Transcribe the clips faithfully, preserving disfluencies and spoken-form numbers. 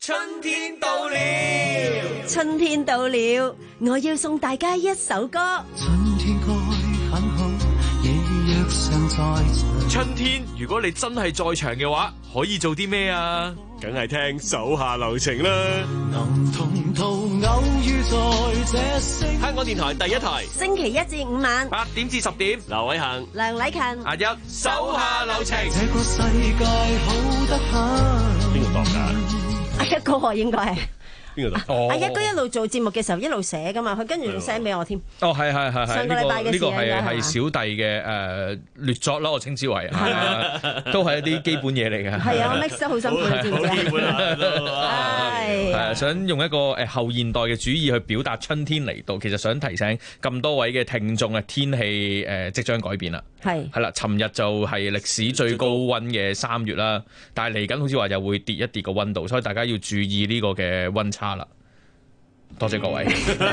春天到了， 春天到了，我要送大家一首歌。 春天該很好，你若尚在場。 春天如果你真係在場嘅話，可以做啲咩啊？梗係聽手下留情啦。 能同途偶遇在這星， 香港電台第一台， 星期一至五晚八點至十點，劉偉恒、 梁禮勤、 阿一，手下留情。 這個世界好得很。 邊個當㗎？ 阿一哥啊，應該係。 邊個當？ 阿一哥一路做節目嘅時候一路寫噶嘛，佢跟住仲 send 俾我添。 哦，係係係係， 上個禮拜嘅事呢個係應該係係小弟嘅誒劣作啦，我稱之為係啊，都係一啲基本嘢嚟嘅。 係啊，我 mix 得好辛苦，你知唔知啊？ 基本啊， 係係想用一個誒後現代嘅主義去表達春天嚟到，其實想提醒咁多位嘅聽眾啊，天氣誒即將改變啦。 係係啦，尋日就係歷史最高溫嘅三月啦，但係嚟緊好似話又會跌一跌個溫度，所以大家要注意呢個嘅溫差啦。多謝各位。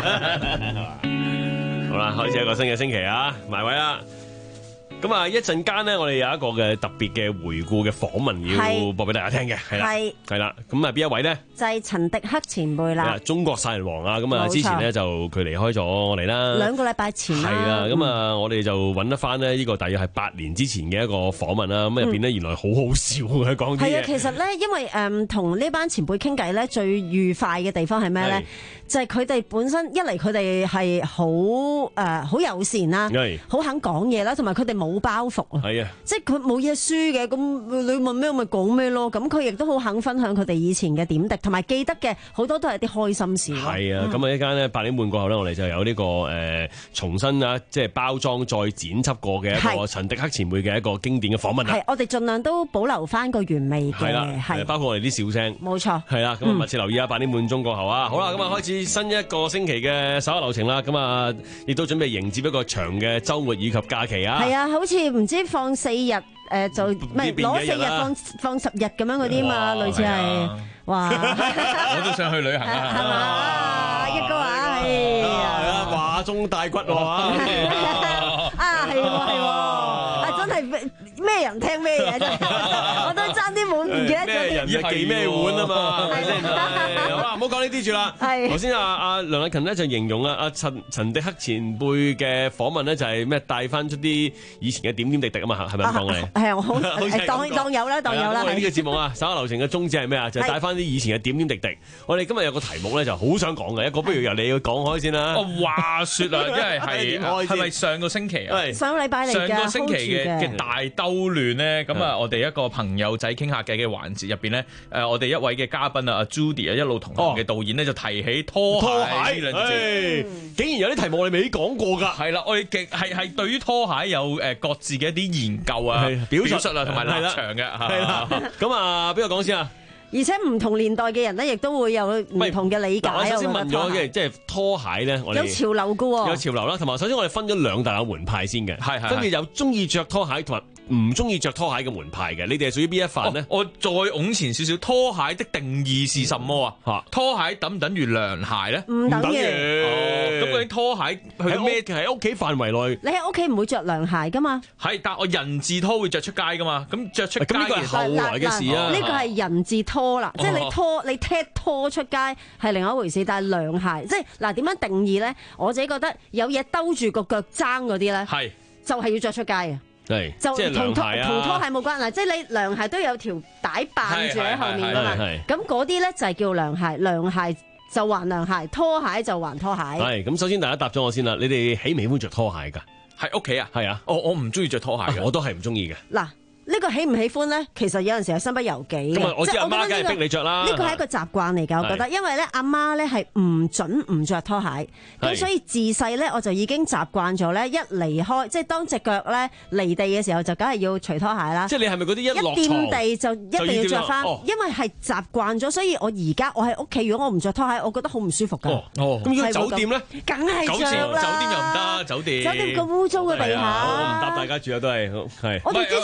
好啦，開始一個新嘅星期啊，埋位啦。咁啊，一陣間呢，我哋有一個嘅特別嘅回顧嘅訪問要播俾大家聽嘅，係啦， 係係啦。咁啊，邊一位呢？ 就係陳迪克前輩啦。 中國殺人王啊！咁啊， 冇錯之前呢，就佢離開咗我哋啦， 兩個禮拜前啦。 係啦。咁啊，我哋就揾得翻呢，呢個大約係八年之前嘅一個訪問啦。咁入邊呢，原來好好笑嘅講啲嘢。 係啊，其實咧，因為誒同呢班前輩傾偈咧，最愉快嘅地方係咩咧？就係佢哋本身一嚟，佢哋係好誒好友善啦，好肯講嘢啦，同埋佢哋冇包袱啊。 係啊， 即係佢冇嘢輸嘅，咁你問咩我咪講咩咯。咁佢亦都好肯分享佢哋以前嘅點滴，同埋記得嘅好多都係啲開心事咯。 係啊，咁啊一間呢，八點半過後呢，我哋就有呢個誒重新啊，即係包裝再剪輯過嘅一個陳迪克前輩嘅一個經典嘅訪問啦。 係，我哋盡量都保留翻個原味嘅。 係啦， 係包括我哋啲笑聲。 冇錯。 係啦，咁啊密切留意啊，八點半鐘過後啊，好啦，咁啊開始新一個星期嘅手下留情啦，咁啊亦都準備迎接一個長嘅週末以及假期啊。 係啊，好似唔知放四日。誒就唔係攞四日放放十日咁樣嗰啲嘛，類似係哇！ 我都想去旅行啊， 係嘛？一哥話係啊，華中大骨喎啊， 係喎係喎，啊真係咩人聽咩嘢啫，我都爭啲冇唔記得咗咩人就記咩碗啊嘛，係咪先？好啦，唔好講呢啲住啦。 係頭先阿阿梁禮勤咧就形容啊阿陳陳迪克前輩嘅訪問咧就係咩帶翻出啲以前嘅點點滴滴啊嘛，係咪咁講嘅？ 係啊，好當當有啦，當有啦。 我哋呢個節目啊，手下留情嘅宗旨係咩啊？就係帶翻啲以前嘅點點滴滴。我哋今日有個題目咧就好想講嘅，一個不如由你要講開先啦。 哦，話説啊，因為係係咪上個星期啊？ 上個禮拜嚟嘅， 上個星期嘅嘅大兜亂咧，咁啊，我哋一個朋友仔傾下偈嘅環節入邊咧，誒，我哋一位嘅嘉賓啊，阿 Judy 啊，一路同行嘅導演咧就提起拖鞋呢兩字， 竟然有啲題目我哋未講過㗎。 係啦，我哋極係係對於拖鞋有誒各自嘅一啲研究啊、表述啊同埋立場嘅。係啦， 咁啊，邊個講先啊？ 而且唔同年代嘅人咧，亦都會有唔同嘅理解。 我首先問咗嘅，即係拖鞋咧，我哋有潮流㗎喎， 有潮流啦。同埋首先我哋分咗兩大嘅門派先嘅， 係係， 分別有中意着拖鞋同埋唔中意着拖鞋嘅門派嘅。你哋係屬於邊一範咧？ 我再往前少少，拖鞋的定義是什麼啊？嚇，拖鞋等唔等於涼鞋咧？ 唔等於。 咁究竟拖鞋喺咩？喺屋企範圍內， 你喺屋企唔會着涼鞋㗎嘛？ 係，但我人字拖會着出街㗎嘛？咁着出街咁呢個係後來嘅事啊。 呢個係人字拖啦，即係你拖你踢拖出街係另外一回事，但係涼鞋即係嗱點樣定義咧？我自己覺得有嘢兜住個腳踭嗰啲咧， 係就係要着出街嘅。 係， 就同拖啊、 同拖鞋冇關係，即係你涼鞋都有條帶扮住喺後面噶嘛。咁嗰啲咧就係叫涼鞋，涼鞋就還涼鞋，拖鞋就還拖鞋。 係咁，首先大家答咗我先啦。你哋喜唔喜歡着拖鞋㗎？ 喺屋企啊？ 係啊。 我我唔中意着拖鞋嘅、 啊，我都係唔中意嘅。 嗱。呢個喜唔喜歡咧？其實有陣時係身不由己嘅。 咁我知阿媽梗係逼你着啦。 呢個係一個習慣嚟㗎，我覺得，因為咧阿媽咧係唔準唔着拖鞋，咁所以自細咧我就已經習慣咗咧，一離開即係當隻腳咧離地嘅時候，就梗係要除拖鞋啦。 即係你係咪嗰啲一落一掂地就一定要着翻？因為係習慣咗，所以我而家我喺屋企，如果我唔着拖鞋，我覺得好唔舒服㗎。 哦，咁如果酒店咧， 梗係着啦。 酒店又唔得，酒店酒店咁污糟嘅地下。 我唔答大家住啊，都係係。 我哋之前好似試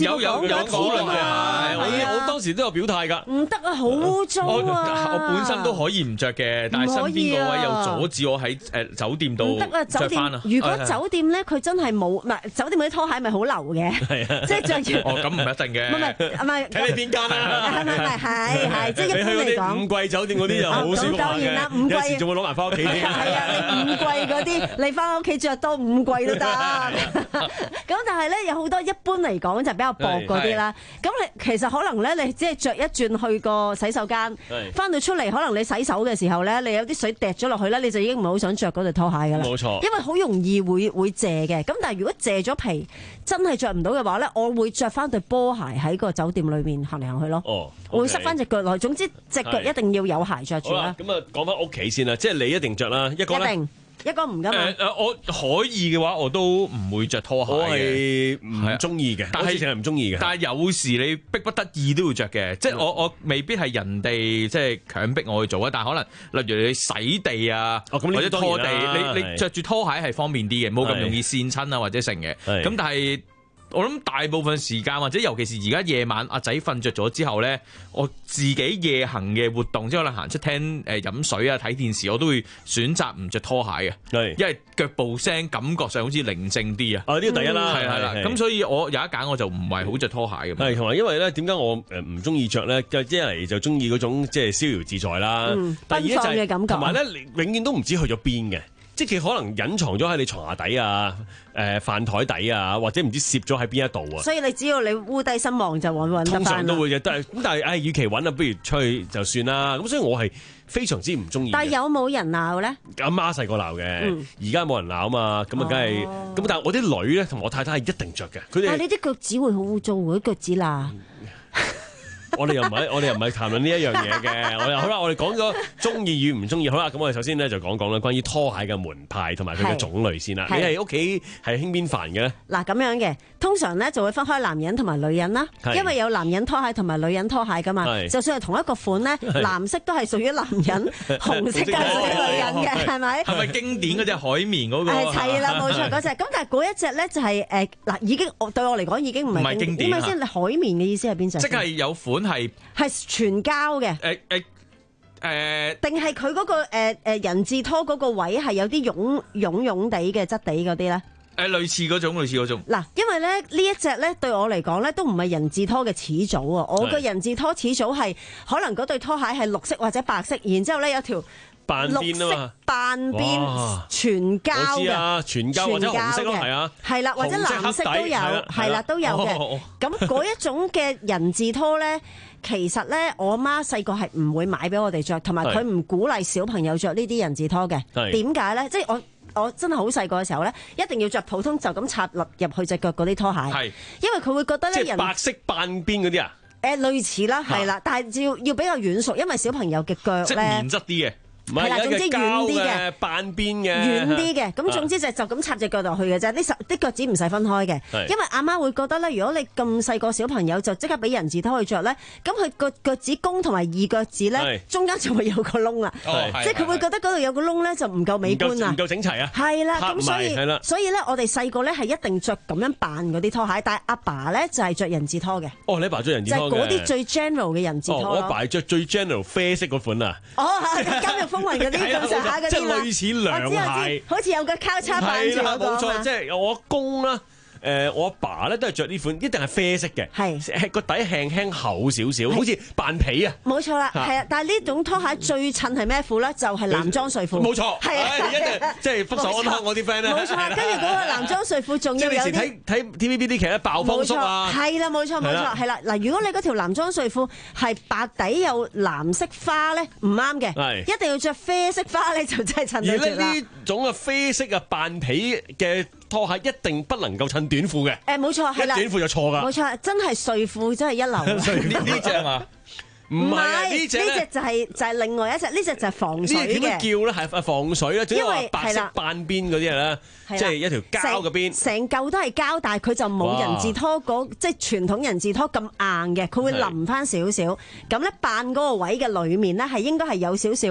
有有有討論嘅， 係我當時都有表態㗎。 唔得啊，好污糟啊！ 我本身都可以唔着嘅，但係身邊嗰位又阻止我喺誒酒店度着翻啊！ 如果酒店咧，佢真係冇，唔係酒店嗰啲拖鞋咪好流嘅，即係着住。 哦，咁唔一定嘅。 唔係唔係， 睇你邊間啦。 係係係係，即係一般嚟講。 五季酒店嗰啲就好少當然啦，五季有時仲會攞埋翻屋企添。 係啊，你五季嗰啲，你翻屋企着多五季都得。咁但係咧，有好多一般嚟講就比較薄嗰啲啦。咁你其實可能咧，你只係着一轉去個洗手間，翻到出嚟可能你洗手嘅時候咧，你有啲水滴咗落去咧，你就已經唔係好想着嗰對拖鞋噶啦。 冇錯，因為好容易會會謝嘅。咁但係如果謝咗皮，真係着唔到嘅話咧，我會着翻對波鞋喺個酒店裏面行嚟行去咯。 哦， 我會塞翻隻腳落去。總之隻腳一定要有鞋着住啦。 咁啊，講翻屋企先啦，即係你一定着啦，一個咧。一定一個唔噶嘛？ 誒誒，我可以嘅話，我都唔會着拖鞋嘅。 我係唔中意嘅，但係成日唔中意嘅。 但係有時你逼不得已都要着嘅，即係我我未必係人哋即係強迫我去做啊。但係可能例如你洗地啊，或者拖地，你你着住拖鞋係方便啲嘅，冇咁容易跣親啊或者成嘅。咁但係。我諗大部分時間或者尤其是而家夜晚阿仔瞓着咗之後咧，我自己夜行嘅活動，即係可能行出廳誒飲水啊、睇電視，我都會選擇唔着拖鞋嘅，係因為腳步聲感覺上好似寧靜啲啊。 啊呢個第一啦， 係係啦。咁所以我有一揀我就唔係好着拖鞋嘅。 係同埋因為咧，點解我誒唔中意着咧？一嚟就中意嗰種即係逍遙自在啦， 嗯、 第二咧就係同埋咧，你永遠都唔知去咗邊嘅。即係佢可能隱藏咗喺你床下底啊、誒飯台底啊，或者唔知攝咗喺邊一度啊。 所以你只要你烏低身望就揾揾得翻。 通常都會嘅，但係咁但係，唉，與其揾啊，不如出去就算啦。咁所以我係非常之唔中意。 但係有冇人鬧咧？ 阿媽細個鬧嘅，而家冇人鬧啊嘛。咁啊，梗係咁。但係我啲女咧同我太太係一定着嘅。佢哋但係你啲腳趾會好污糟喎，啲腳趾罅。 我哋又唔係，我哋又唔係談論呢一樣嘢嘅。我哋好啦，我哋講咗中意與唔中意。好啦，咁我哋首先咧就講講啦，關於拖鞋嘅門派同埋佢嘅種類先啦。你係屋企係興邊範嘅咧？嗱，咁樣嘅，通常咧就會分開男人同埋女人啦，因為有男人拖鞋同埋女人拖鞋噶嘛。就算係同一個款咧，藍色都係屬於男人，紅色都係屬於女人嘅，係咪？ 係咪經典嗰隻海綿嗰個？ 係啦，冇錯嗰隻。咁但係嗰一隻咧就係誒嗱，已經對我嚟講已經唔係經典。點解先？你海綿嘅意思係邊隻？ 即係有款。係係全膠嘅， 誒誒誒， 定係佢嗰個誒誒人字拖嗰個位係有啲絨絨絨地嘅質地嗰啲咧？ 誒，類似嗰種，類似嗰種。 嗱，因為咧呢一隻咧對我嚟講咧都唔係人字拖嘅始祖啊！我個人字拖始祖係可能嗰對拖鞋係綠色或者白色，然之後咧有條半邊啊嘛， 半邊全膠嘅， 我知啊，全膠或者紅色咯，係啊， 係啦，或者藍色都有，係啦，都有嘅。咁嗰一種嘅人字拖咧，其實咧我媽細個係唔會買俾我哋着，同埋佢唔鼓勵小朋友着呢啲人字拖嘅。點解咧？即係我我真係好細個嘅時候咧，一定要着普通就咁插入入去隻腳嗰啲拖鞋，係，因為佢會覺得咧，人白色半邊嗰啲啊， 誒類似啦，係啦，但係要要比較軟熟，因為小朋友嘅腳咧， 即係棉質啲嘅。 係啦，總之軟啲嘅， 半邊嘅， 軟啲嘅。咁總之就就咁插隻腳落去嘅啫。啲啲腳趾唔使分開嘅，因為阿媽會覺得咧，如果你咁細個小朋友就即刻俾人字拖去着咧，咁佢個腳趾公同埋二腳趾咧，中間就會有個窿啊。即係佢會覺得嗰度有個窿咧，就唔夠美觀啊， 唔夠整齊啊。 係啦，咁所以所以咧，我哋細個咧係一定着咁樣扮嗰啲拖鞋，但係阿爸咧就係着人字拖嘅。 哦，你阿爸着人字拖嘅， 就係嗰啲最 general 嘅人字拖咯。 我阿爸着最 general 啡色嗰款啊。 哦，監獄風雲嗰啲咁上下嗰啲啦， 即係類似涼鞋， 好似有個交叉扮住嗰個。 冇錯，即係我阿公啦。誒，我阿爸咧都係着呢款，一定係啡色嘅，係個底輕輕厚少少，好似扮皮啊。 冇錯啦，係啊，但係呢種拖鞋最襯係咩褲咧？就係男裝睡褲。 冇錯，係啊，一定即係福壽安康嗰啲 friend 咧。 冇錯，跟住嗰個男裝睡褲仲要有啲睇睇 T V B 啲劇咧，爆風叔啊。 係啦，冇錯冇錯，係啦嗱，如果你嗰條男裝睡褲係白底有藍色花咧，唔啱嘅，一定要着啡色花咧，就真係襯到住啦。 而呢種嘅啡色啊扮皮嘅拖鞋一定不能夠襯短褲嘅。 誒，冇錯，係啦， 短褲就錯噶。 冇錯，真係睡褲真係一流。 呢呢隻啊， 唔係呢隻呢隻就係就係另外一隻，呢隻就係防水嘅。 點樣叫咧？係防水啦，只係話白色半邊嗰啲啦，即係一條膠嘅邊。成嚿都係膠，但係佢就冇人字拖嗰即係傳統人字拖咁硬嘅，佢會腍翻少少。咁咧扮嗰個位嘅裡面咧係應該係有少少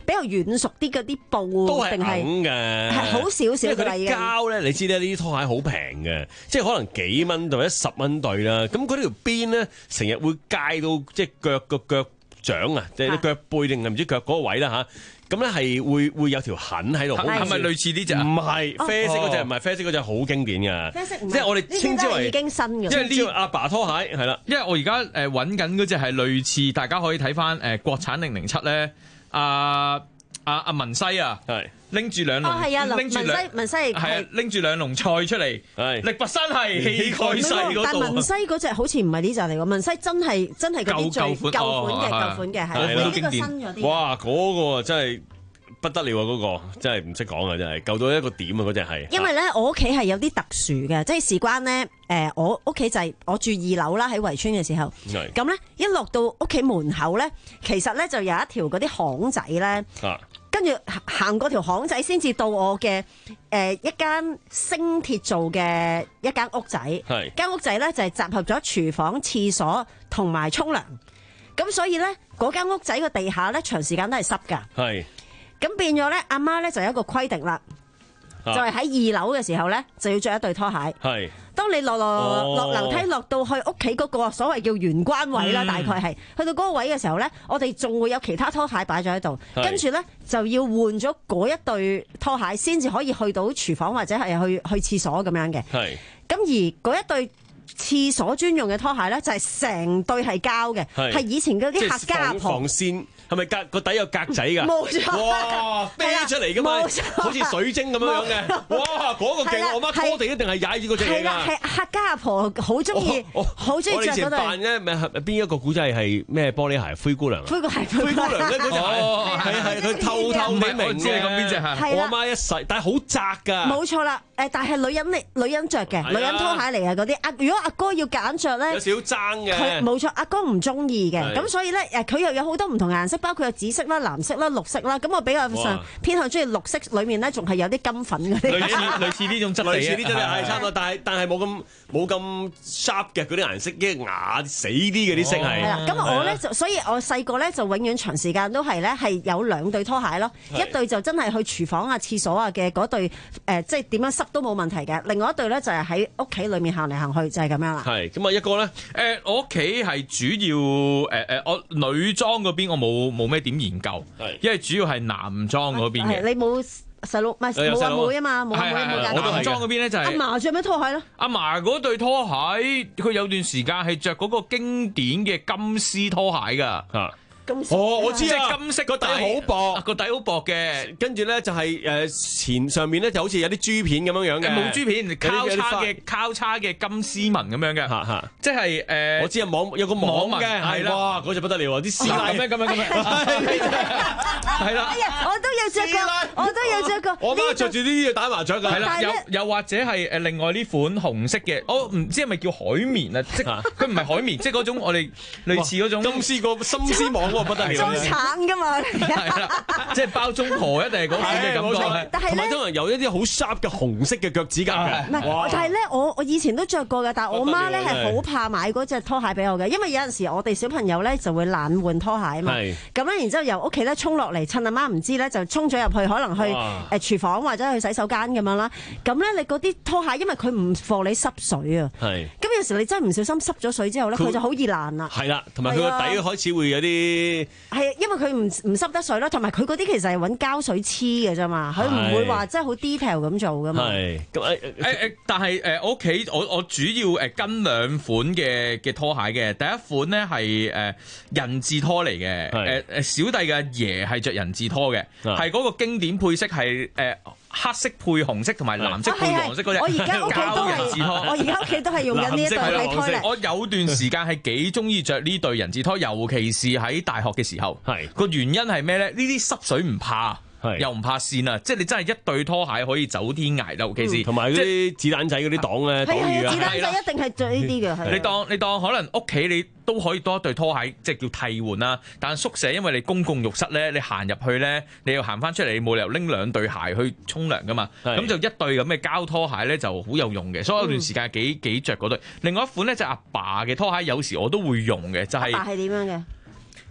比較軟熟啲嗰啲布， 都係定係嘅， 係好少少㗎啦已經。 膠咧，你知咧呢啲拖鞋好平嘅，即係可能幾蚊到一十蚊對啦。咁嗰條邊咧，成日會界到即係腳個腳掌啊，即係啲腳背定係唔知腳嗰個位啦嚇。咁咧係會會有條痕喺度， 係咪類似呢隻？ 唔係啡色嗰隻，唔係啡色嗰隻，好經典嘅。 啡色唔係， 即係我哋稱之為已經新嘅。 因為呢阿爸拖鞋係啦， 因為我而家誒揾緊嗰隻係類似，大家可以睇翻誒國產零零七咧，阿阿阿文西啊， 係拎住兩籠， 哦係啊， 拎住兩文西文西係啊，拎住兩籠菜出嚟， 係力拔山係氣蓋世嗰但度。 文西嗰隻好似唔係呢隻嚟喎，文西真係真係嗰啲最舊款嘅舊款嘅，係呢個新咗啲。 哇！嗰個真係〜不得了啊！嗰個真係唔識講啊！真係舊到一個點啊！嗰隻係因為咧，我屋企係有啲特殊嘅，即係事關咧，誒，我屋企就係我住二樓啦，喺圍村嘅時候，咁咧一落到屋企門口咧，其實咧就有一條嗰啲巷仔咧，跟住行過條巷仔先至到我嘅誒一間星鐵做嘅一間屋仔，間屋仔咧就係集合咗廚房、廁所同埋沖涼，咁所以咧嗰間屋仔嘅地下咧長時間都係濕㗎。係。咁變咗咧，阿媽咧就有一個規定啦，就係喺二樓嘅時候咧，就要着一對拖鞋。係，當你落落落樓梯落到去屋企嗰個所謂叫玄關位啦，大概係去到嗰個位嘅時候咧，我哋仲會有其他拖鞋擺咗喺度，跟住咧就要換咗嗰一對拖鞋，先至可以去到廚房或者係去去廁所咁樣嘅。係，咁而嗰一對廁所專用嘅拖鞋咧，就係成對係膠嘅，係以前嗰啲客家阿婆。 係咪格個底有格仔㗎？冇錯，哇，飛出嚟㗎嘛，好似水晶咁樣樣嘅。哇，嗰個勁！我媽拖地一定係踩住嗰隻嘢㗎。 係客家阿婆好中意，好中意着嗰對。我以前扮咧，咪邊一個古仔係咩玻璃鞋？灰姑娘。 灰姑娘， 灰姑娘咧嗰隻鞋，係係佢透透地明嘅。我知你講邊隻係。我阿媽一細，但係好窄㗎。 冇錯啦，誒，但係女人嚟，女人着嘅，女人拖鞋嚟嘅嗰啲。阿如果阿哥要揀着咧， 有少少爭嘅。 佢冇錯，阿哥唔中意嘅，咁所以咧誒，佢又有好多唔同顏色。包括有紫色啦、藍色啦、綠色啦，咁我比較上偏向中意綠色，裏面咧仲係有啲金粉嗰啲。 類似類似呢種質地， 類似呢種係差唔多，但係但係冇咁冇咁 sharp 嘅嗰啲顏色，啲牙死啲嘅啲色係。係啦，咁我咧就，所以我細個咧就永遠長時間都係咧係有兩對拖鞋咯，一對就真係去廚房啊、廁所啊嘅嗰對誒，即係點樣濕都冇問題嘅，另外一對咧就係喺屋企裏面行嚟行去就係咁樣啦。 係咁啊，一個咧誒，我屋企係主要誒誒，我女裝嗰邊我冇冇咩點研究，因為主要係男裝嗰邊嘅。 你冇細佬，唔係冇阿妹啊嘛，冇阿妹冇揀。 我男裝嗰邊咧就係阿嫲着咩拖鞋咧？ 阿嫲嗰對拖鞋，佢有段時間係着嗰個經典嘅金絲拖鞋㗎。 哦，我知啊， 金色個底好薄， 個底好薄嘅， 跟住咧就係誒前上面咧就好似有啲珠片咁樣樣嘅， 冇珠片，交叉嘅交叉嘅金絲紋咁樣嘅，嚇嚇，即係誒， 我知啊，網有個網嘅，係啦，哇，嗰隻不得了啊，啲絲咁樣咁樣咁樣，係啦， 哎呀，我都有着過，我都有着過， 我媽着住呢啲嘢打麻雀㗎， 係啦，又又或者係誒另外呢款紅色嘅，我唔知係咪叫海綿啊，即佢唔係海綿，即係嗰種我哋類似嗰種金絲個心絲網。不得了， 裝橙噶嘛， 係啦，即係包中婆一定係嗰款嘅感覺。 但係咧， 通常有一啲好 sharp 嘅紅色嘅腳趾甲嘅。 唔係，但係咧，我我以前都着過嘅，但係我媽咧係好怕買嗰隻拖鞋俾我嘅，因為有陣時我哋小朋友咧就會懶換拖鞋啊嘛。咁咧，然之後由屋企咧衝落嚟，趁阿媽唔知咧，就衝咗入去，可能去誒廚房或者去洗手間咁樣啦。咁咧，你嗰啲拖鞋，因為佢唔防你濕水啊。係。咁有時你真係唔小心濕咗水之後咧，佢就好易爛啦。係啦， 同埋佢個底開始會有啲。 係，因為佢唔唔濕得水啦，同埋佢嗰啲其實係揾膠水黐嘅啫嘛，佢唔會話真係好 detail 咁做噶嘛。係， 咁誒誒，但係誒，我屋企我我主要誒跟兩款嘅嘅拖鞋嘅，第一款咧係誒人字拖嚟嘅，誒誒小弟嘅阿爺係着人字拖嘅，係嗰個經典配色係誒黑色配紅色同埋藍色配黃色嗰隻。 我而家屋企都係，我而家屋企都係用緊呢一對嘅拖嚟。 我有段時間係幾中意着呢對人字拖，尤其是喺大學嘅時候。係個原因係咩咧？呢啲濕水唔怕。又唔怕跣啊！即係你真係一對拖鞋可以走天涯，尤其是同埋嗰啲子彈仔嗰啲擋咧擋雨啊！ 子彈仔一定係着呢啲嘅。 你當你當可能屋企你都可以多一對拖鞋，即係叫替換啦。但宿舍因為你公共浴室咧，你行入去咧，你要行翻出嚟，你冇理由拎兩對鞋去沖涼噶嘛。咁就一對咁嘅膠拖鞋咧就好有用嘅，所以有段時間幾幾著嗰對。另外一款咧就阿爸嘅拖鞋，有時我都會用嘅，就係。 阿爸係點樣嘅？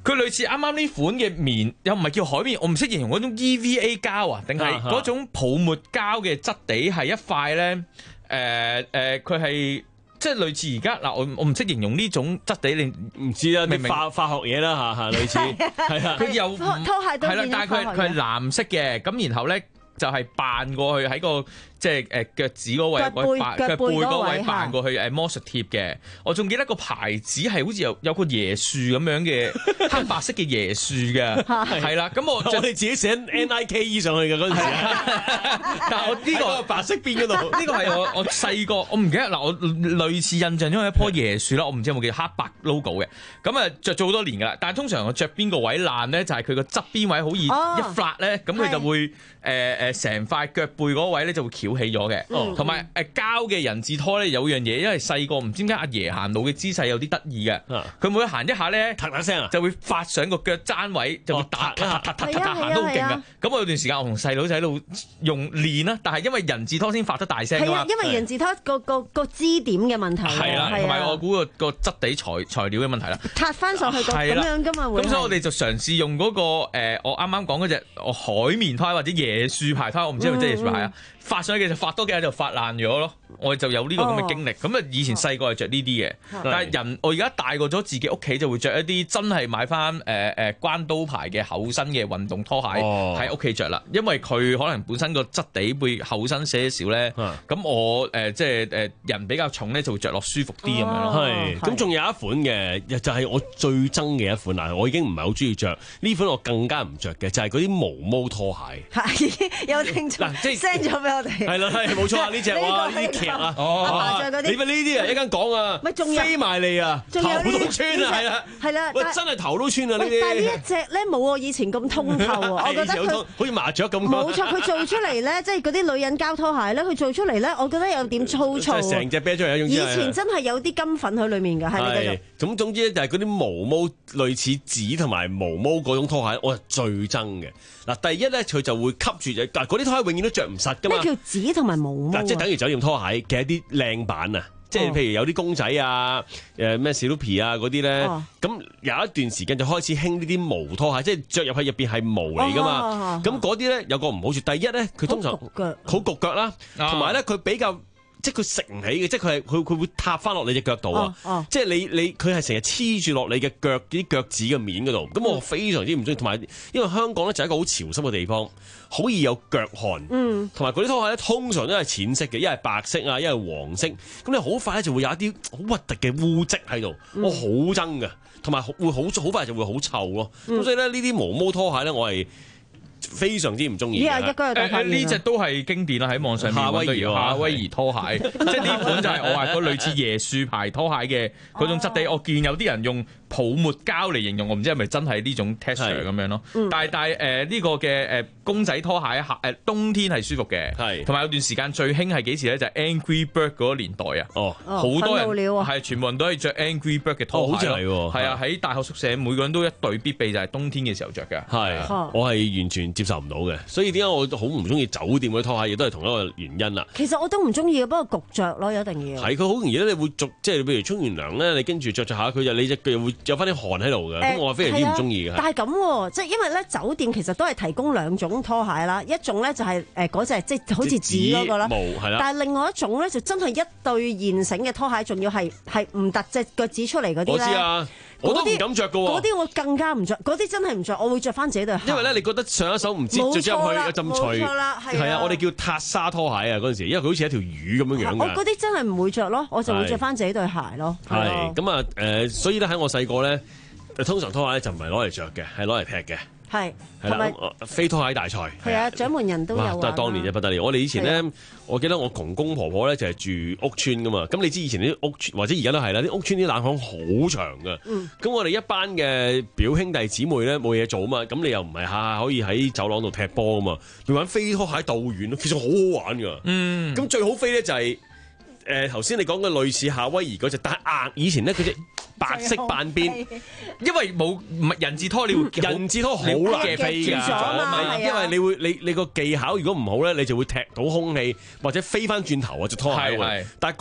佢類似啱啱呢款嘅棉，又唔係叫海綿，我唔識形容嗰種 E V A 膠啊，定係嗰種泡沫膠嘅質地係一塊咧？誒、呃、誒，佢、呃、係。即係類似而家嗱，我我唔識形容呢種質地，你唔知啦，明明化化學嘢啦嚇嚇，類似係啊，佢又拖鞋都係啦，但係佢佢係藍色嘅，咁然後咧就係扮過去喺個。即係誒腳趾嗰位，腳背嗰位扮過去誒魔術貼嘅。我仲記得個牌子係好似有有個椰樹咁樣嘅黑白色嘅椰樹嘅，係啦。咁我我哋自己寫 N I K E 上去嘅嗰陣時， 但係我呢個白色邊嗰度， 呢個係我我細個，我唔記得嗱，我類似印象中有一棵椰樹啦，我唔知有冇記黑白 logo 嘅。咁啊着咗好多年㗎啦，但係通常我着邊個位爛咧，就係佢個側邊位好易一 flat 咧，咁佢就會誒誒成塊腳背嗰位咧就會翹起咗嘅，同埋誒膠嘅人字拖咧有樣嘢，因為細個唔知點解阿爺行路嘅姿勢有啲得意嘅，佢每行一下咧，嗒嗒聲啊，就會發上個腳踭位，就會嗒嗒嗒嗒嗒行都好勁嘅。咁我有段時間我同細佬仔喺度用練啦，但係因為人字拖先發得大聲㗎嘛， 因為人字拖個個個支點嘅問題， 係啦，同埋我估個個質地材材料嘅問題啦， 塌翻上去個咁樣㗎嘛會。 咁所以我哋就嘗試用嗰個誒我啱啱講嗰隻我海綿胎或者椰樹牌胎，我唔知係咪真係椰樹牌啊。發上去嘅就發多幾下就發爛咗咯，我哋就有呢個咁嘅經歷。咁啊、哦，以前細個係着呢啲嘅，哦、但係人我而家大個咗，自己屋企就會着一啲真係買翻誒誒關刀牌嘅厚身嘅運動拖鞋喺屋企着啦。因為佢可能本身個質地會厚身些少咧，咁、哦、我誒、呃、即係誒人比較重咧，就會着落舒服啲咁樣咯。 係，咁仲有一款嘅，就係、是、我最憎嘅一款啦。我已經唔係好中意着呢款，我更加唔着嘅就係嗰啲毛毛拖鞋。 係有聽眾 send 咗俾我。 係啦，係冇錯啊！呢隻哇，呢啲劇啊， 哦，你咪呢啲啊，一間講啊， 咪仲有飛埋嚟啊，頭都穿啊，係啦， 係啦， 喂，真係頭都穿啊！呢啲， 但係呢一隻咧冇我以前咁通透啊，我覺得佢好似麻雀咁。 冇錯，佢做出嚟咧，即係嗰啲女人膠拖鞋咧，佢做出嚟咧，我覺得有點粗糙。 成隻啤出嚟， 以前真係有啲金粉喺裡面㗎，係你繼續。 咁總之咧，就係嗰啲毛毛類似紙同埋毛毛嗰種拖鞋，我係最憎嘅。嗱，第一咧，佢就會吸住，但係嗰啲拖鞋永遠都着唔實㗎嘛。 咩叫紙同埋毛毛？ 嗱，即係等於酒店拖鞋嘅一啲靚版啊！即係譬如有啲公仔啊，誒咩 Snoopy 啊嗰啲咧，咁、哦、有一段時間就開始興呢啲毛拖鞋，即係着入去入邊係毛嚟㗎嘛。咁嗰啲咧有個唔好處，第一咧佢通常好焗腳啦，同埋咧佢比較。即係佢食唔起嘅，即係佢係佢佢會塌翻落你隻腳度啊！哦哦、即係你你佢係成日黐住落你嘅腳啲腳趾嘅面嗰度，咁、嗯、我非常之唔中意。同埋因為香港咧就係一個好潮濕嘅地方，好易有腳汗。嗯，同埋嗰啲拖鞋咧通常都係淺色嘅，一係白色啊，一係黃色。咁你好快咧就會有一啲好核突嘅污漬喺度，嗯、我好憎㗎。同埋會好好快就會好臭咯。咁、嗯、所以咧呢啲毛毛拖鞋咧我係非常之唔中意。 呢隻、 呃、都係經典啦，喺網上面夏威夷夏威夷拖鞋，即係呢款就係我話個類似椰樹牌拖鞋嘅嗰種質地。我見有啲人用泡沫膠嚟形容，我唔知係咪真係呢種 texture 咁樣咯。但係但係誒呢個嘅誒公仔拖鞋夏誒冬天係舒服嘅，係同埋有段時間最興係幾時咧？就係、是、Angry Bird 嗰個年代啊！哦，好多人係全部人都係着 Angry Bird 嘅拖鞋，係啊！喺大學宿舍每個人都一對必備，就係冬天嘅時候着嘅。係，我係完全接受唔到嘅，所以點解我好唔中意酒店嗰啲拖鞋，亦都係同一個原因啦。 其實我都唔中意嘅，不過焗着咯，一定要。 係佢好容易咧，你會逐即係譬如沖完涼咧，你跟住着着下佢就你隻腳會有翻啲汗喺度嘅，咁、欸、我係非常之唔中意嘅。但係咁，即係因為咧酒店其實都係提供兩種拖鞋啦，一種咧就係誒嗰隻即係好似紙嗰個啦，但係另外一種咧就真係一對現成嘅拖鞋，仲要係係唔突隻腳趾出嚟嗰啲咧。 我知啊。我都唔敢着噶喎， 嗰啲我更加唔着，嗰啲真係唔着，我會着翻自己對鞋。 因為咧，你覺得上一手唔知着咗入去有陣除，係啊，我哋叫塔沙拖鞋啊嗰陣時，因為佢好似一條魚咁樣樣嘅。 我嗰啲真係唔會着咯，我就會着翻自己對鞋咯。 係咁啊，誒，所以咧喺我細個咧，通常拖鞋咧就唔係攞嚟着嘅，係攞嚟踢嘅。係，係啦，飛拖鞋大賽係啊，獎門人都有啊。 都係當年嘅不得了。我哋以前咧，我記得我公公婆婆咧就係住屋村噶嘛。咁你知以前啲屋村或者而家都係啦，啲屋村啲冷巷好長噶。咁、嗯、我哋一班嘅表兄弟姊妹咧冇嘢做啊嘛。咁你又唔係下下可以喺走廊度踢波啊嘛？你玩飛拖鞋鬥遠咯，其實好好玩噶。嗯，咁最好飛咧就係誒頭先你講嘅類似夏威夷嗰隻，但係硬以前咧佢隻。白色半邊，因為冇人字拖，你會人字拖好難飛㗎，因為你會你你個技巧如果唔好咧，你就會踢到空氣或者飛翻轉頭啊隻拖鞋。但係嗰隻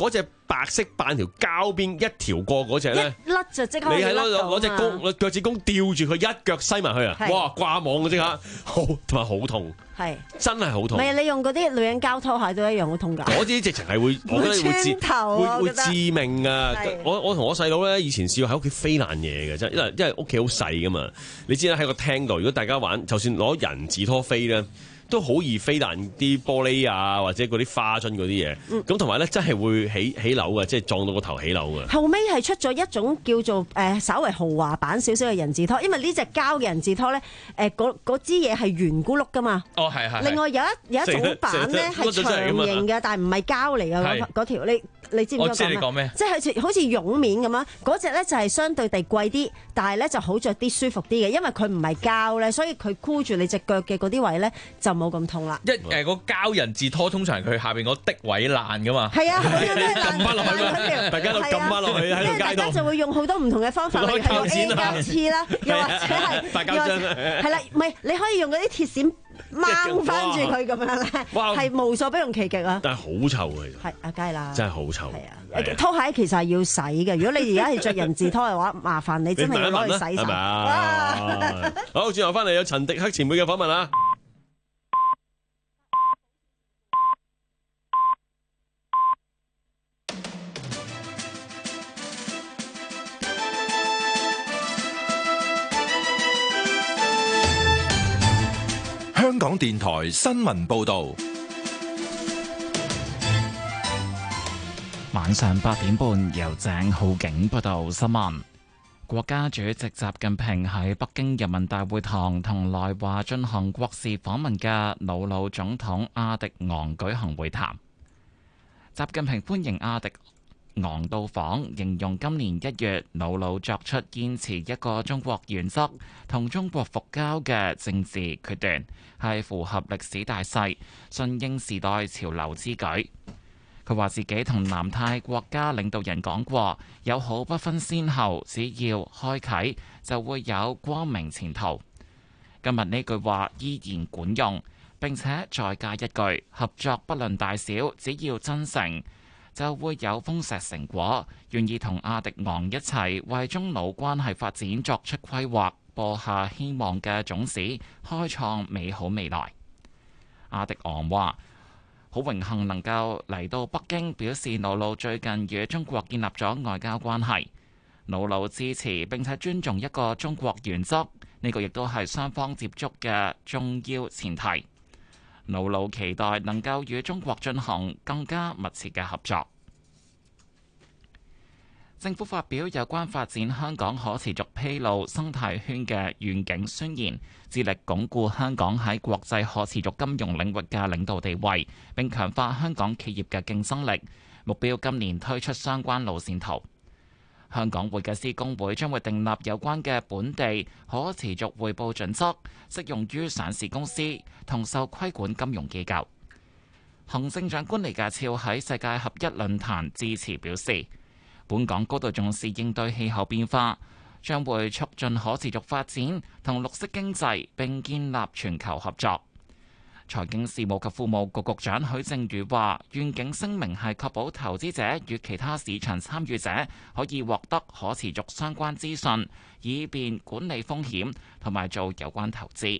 白色扮條膠邊一條過嗰隻咧， 一甩就即刻可以你係甩到攞攞隻公攞腳趾公吊住佢一腳西埋去啊！哇，掛網嘅即刻，好同埋好痛， 係真係好痛。 唔係你用嗰啲女人膠拖鞋都一樣好痛㗎。 嗰啲直情係會，我覺得會致頭會會致命啊！ 係我我同我細佬咧以前試過喺屋企飛爛嘢嘅，真因為因為屋企好細㗎嘛，你知啦喺個廳度，如果大家玩，就算攞人字拖飛咧，都好易飛爛啲玻璃啊，或者嗰啲花樽嗰啲嘢。咁同埋咧，真係會起起樓嘅，即係撞到個頭起樓嘅。 後尾係出咗一種叫做誒、呃、稍為豪華版少少嘅人字拖，因為呢隻膠嘅人字拖咧，誒嗰支嘢係圓咕碌噶嘛。 哦，係係。 另外有一有一種版咧係長形嘅，但係唔係膠嚟嘅嗰嗰條你。你知唔知我講咩？即係好似好似絨面咁樣，嗰隻咧就係相對地貴啲，但係咧就好着啲舒服啲嘅，因為佢唔係膠咧，所以佢箍住你隻腳嘅嗰啲位咧就冇咁痛啦。 一誒個膠人字拖通常佢下邊嗰滴位爛噶嘛。 係啊， 撳翻落去嘛，大家都撳翻落去喺度街度。大家就會用好多唔同嘅方法，例如用 A 膠刺啦，又或者係發膠漿， 係啦，唔係你可以用嗰啲鐵線掹翻住佢咁樣咧，係無所不用其極啊！ 但係好臭嘅，其實係啊，梗係啦， 真係好臭。 係啊，拖鞋其實係要洗嘅。如果你而家係着人字拖嘅話，麻煩你真係要攞去洗手。 好，轉頭翻嚟有陳迪克前輩嘅訪問啦。 香港電台新聞報道， 晚上八點半由鄭浩景報道新聞。國家主席習近平喺北京人民大會堂同來華進行國事訪問嘅瑙魯總統阿迪昂舉行會談。習近平歡迎阿迪昂到訪，形容今年一月瑙魯作出堅持一個中國原則同中國復交嘅政治決斷，係符合歷史大勢、順應時代潮流之舉。佢話自己同南太國家領導人講過，友好不分先後，只要開啓就會有光明前途。今日呢句話依然管用，並且再加一句：合作不論大小，只要真誠，就會有豐碩成果。願意同阿迪昂一齊為中瑙關係發展作出規劃，播下希望嘅種子，開創美好未來。阿迪昂話：好榮幸能夠嚟到北京，表示瑙魯最近與中國建立咗外交關係。瑙魯支持並且尊重一個中國原則，呢個亦都係雙方接觸嘅重要前提。瑙魯期待能夠與中國進行更加密切嘅合作。政府發表有關發展香港可持續披露生態圈嘅願景宣言，致力鞏固香港喺國際可持續金融領域嘅領導地位，並強化香港企業嘅競爭力。目標今年推出相關路線圖。香港會計師公會將會訂立有關嘅本地可持續匯報準則，適用於上市公司同受規管金融機構。行政長官李家超喺世界合一論壇致辭表示，本港高度重視應對氣候變化，將會促進可持續發展同綠色經濟，並建立全球合作。財經事務及庫務局局長許正宇話，願景聲明係確保投資者與其他市場參與者可以獲得可持續相關資訊，以便管理風險同埋做有關投資。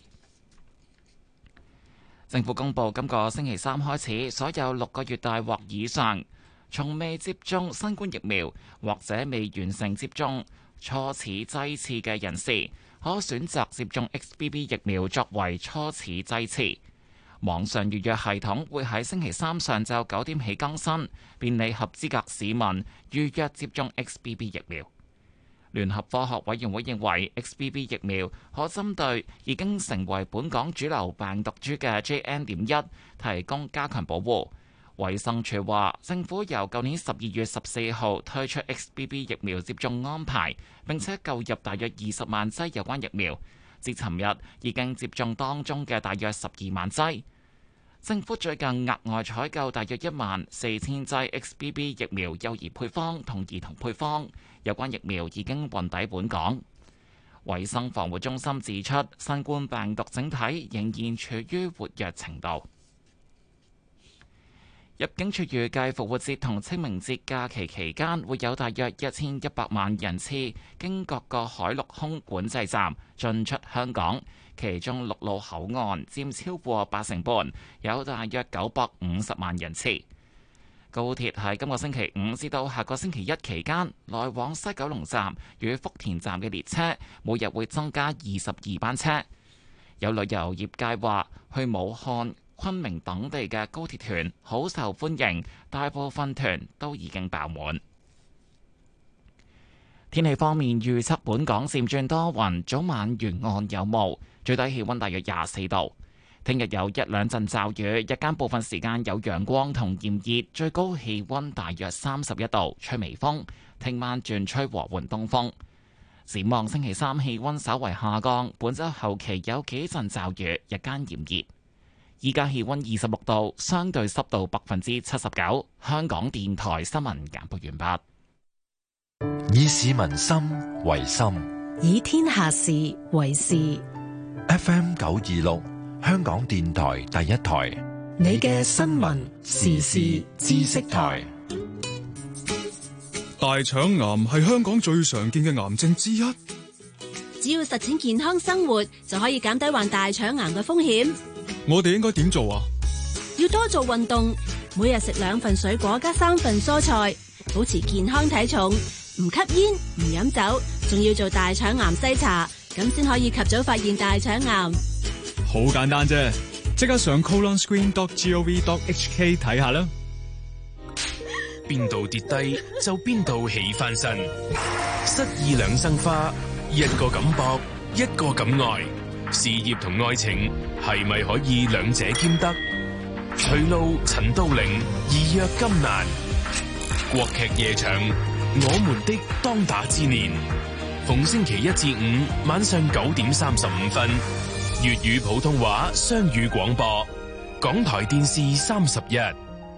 政府公布今個星期三開始，所有六個月大或以上，從未接種新冠疫苗或者未完成接種初始劑次嘅人士，可選擇接種 X B B 疫苗作為初始劑次。網上預約系統會喺星期三上晝九點起更新，便利合資格市民預約接種 X B B 疫苗。聯合科學委員會認為 X B B 疫苗可針對已經成為本港主流病毒株嘅 J N 點一提供加強保護。衛生署話，政府由舊年十二月十四號推出 X B B 疫苗接種安排，並且購入大約二十萬劑有關疫苗，至尋日已經接種當中嘅大約十二萬劑。政府最近額外採購大約一萬四千劑 X B B 疫苗幼兒配方同兒童配方，有關疫苗已經運抵本港。衛生防護中心指出，新冠病毒整體仍然處於活躍程度。 入境處預計復活節同清明節假期期間會有大約一千一百萬人次經各個海陸空管制站進出香港，其中陸路口岸佔超過八成半，有大約九百五十萬人次。高鐵喺今個星期五至到下個星期一期間，來往西九龍站與福田站嘅列車每日會增加二十二班車。有旅遊業界話，去武漢、昆明等地嘅高鐵團好受歡迎，大部分團都已經爆滿。天氣方面預測，本港漸轉多雲，早晚沿岸有霧，最低氣溫大約廿四度。聽日有一兩陣驟雨，日間部分時間有陽光同炎熱，最高氣溫大約三十一度，吹微風。聽晚轉吹和緩東風。展望星期三氣溫稍為下降，本週後期有幾陣驟雨，日間炎熱。依家氣溫二十六度，相對濕度百分之七十九。香港電台新聞簡報完畢。 以市民心為心， 以天下事為事。 F M 九二六，香港電台第一台， 你嘅新聞時事知識台。 大腸癌係香港最常見嘅癌症之一。 只要實踐健康生活，就可以減低患大腸癌嘅風險。 我哋應該點做啊？ 要多做運動，每日食兩份水果加三份蔬菜，保持健康體重，唔吸煙唔飲酒，仲要做大腸癌篩查，咁先可以及早發現大腸癌。 好簡單啫，即刻上 colon screen dot gov dot h k 睇下啦。 邊度跌低就邊度起翻身，失意兩生花，一個咁搏，一個咁愛，事業同愛情係咪可以兩者兼得？徐露、陳都靈，義約金難。國劇夜場，我們的當打之年，逢星期一至五晚上九點三十五分，粵語普通話雙語廣播，港台電視三十一。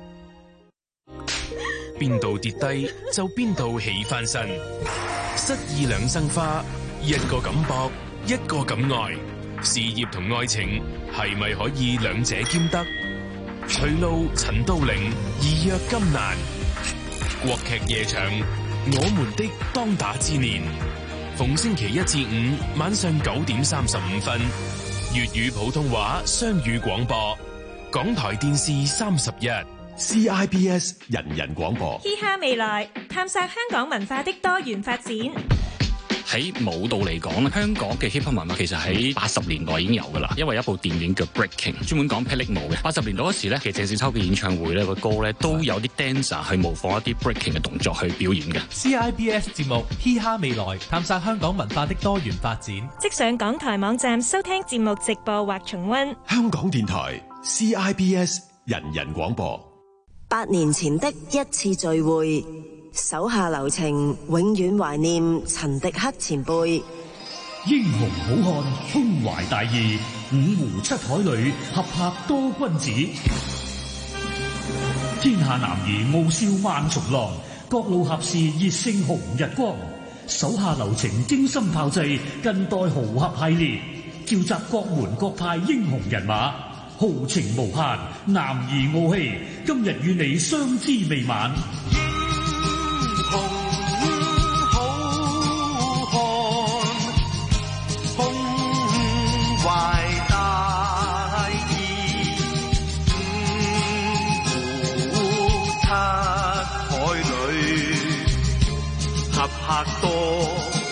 邊度跌低就邊度起翻身，失意兩生花，一個咁搏，一個咁愛，事業同愛情係咪可以兩者兼得？徐露、陳都靈，義約金難。國劇夜場，我們的當打之年，逢星期一至五晚上九點三十五分，粵語普通話雙語廣播，港台電視三十一。 C I B S 人人廣播， 嘻哈未來，探索香港文化的多元發展。 喺舞蹈嚟講咧，香港嘅 hip hop 文化其實喺八十年代已經有噶啦，因為一部電影叫 Breaking， 專門講霹靂舞嘅。八十年代嗰時咧，其實鄭少秋嘅演唱會咧，個歌咧都有啲 dancer 去模仿一啲 breaking 嘅動作去表演嘅。 C I B S 節目嘻哈未來，探索香港文化的多元發展。 即上港台網站收聽節目直播或重溫。 香港電台 C I B S 人人廣播。 八年前的一次聚會，手下留情，永遠懷念陳迪克前輩。 英雄好漢，胸懷大義，五湖七海裏合拍多君子。天下男兒傲笑萬重浪，各路俠士熱勝紅日光。手下留情，精心炮製近代豪俠系列，召集各門各派英雄人馬。豪情無限，男兒傲氣，今日與你相知未晚。 英雄好漢，胸懷大義，五湖七海裏合拍多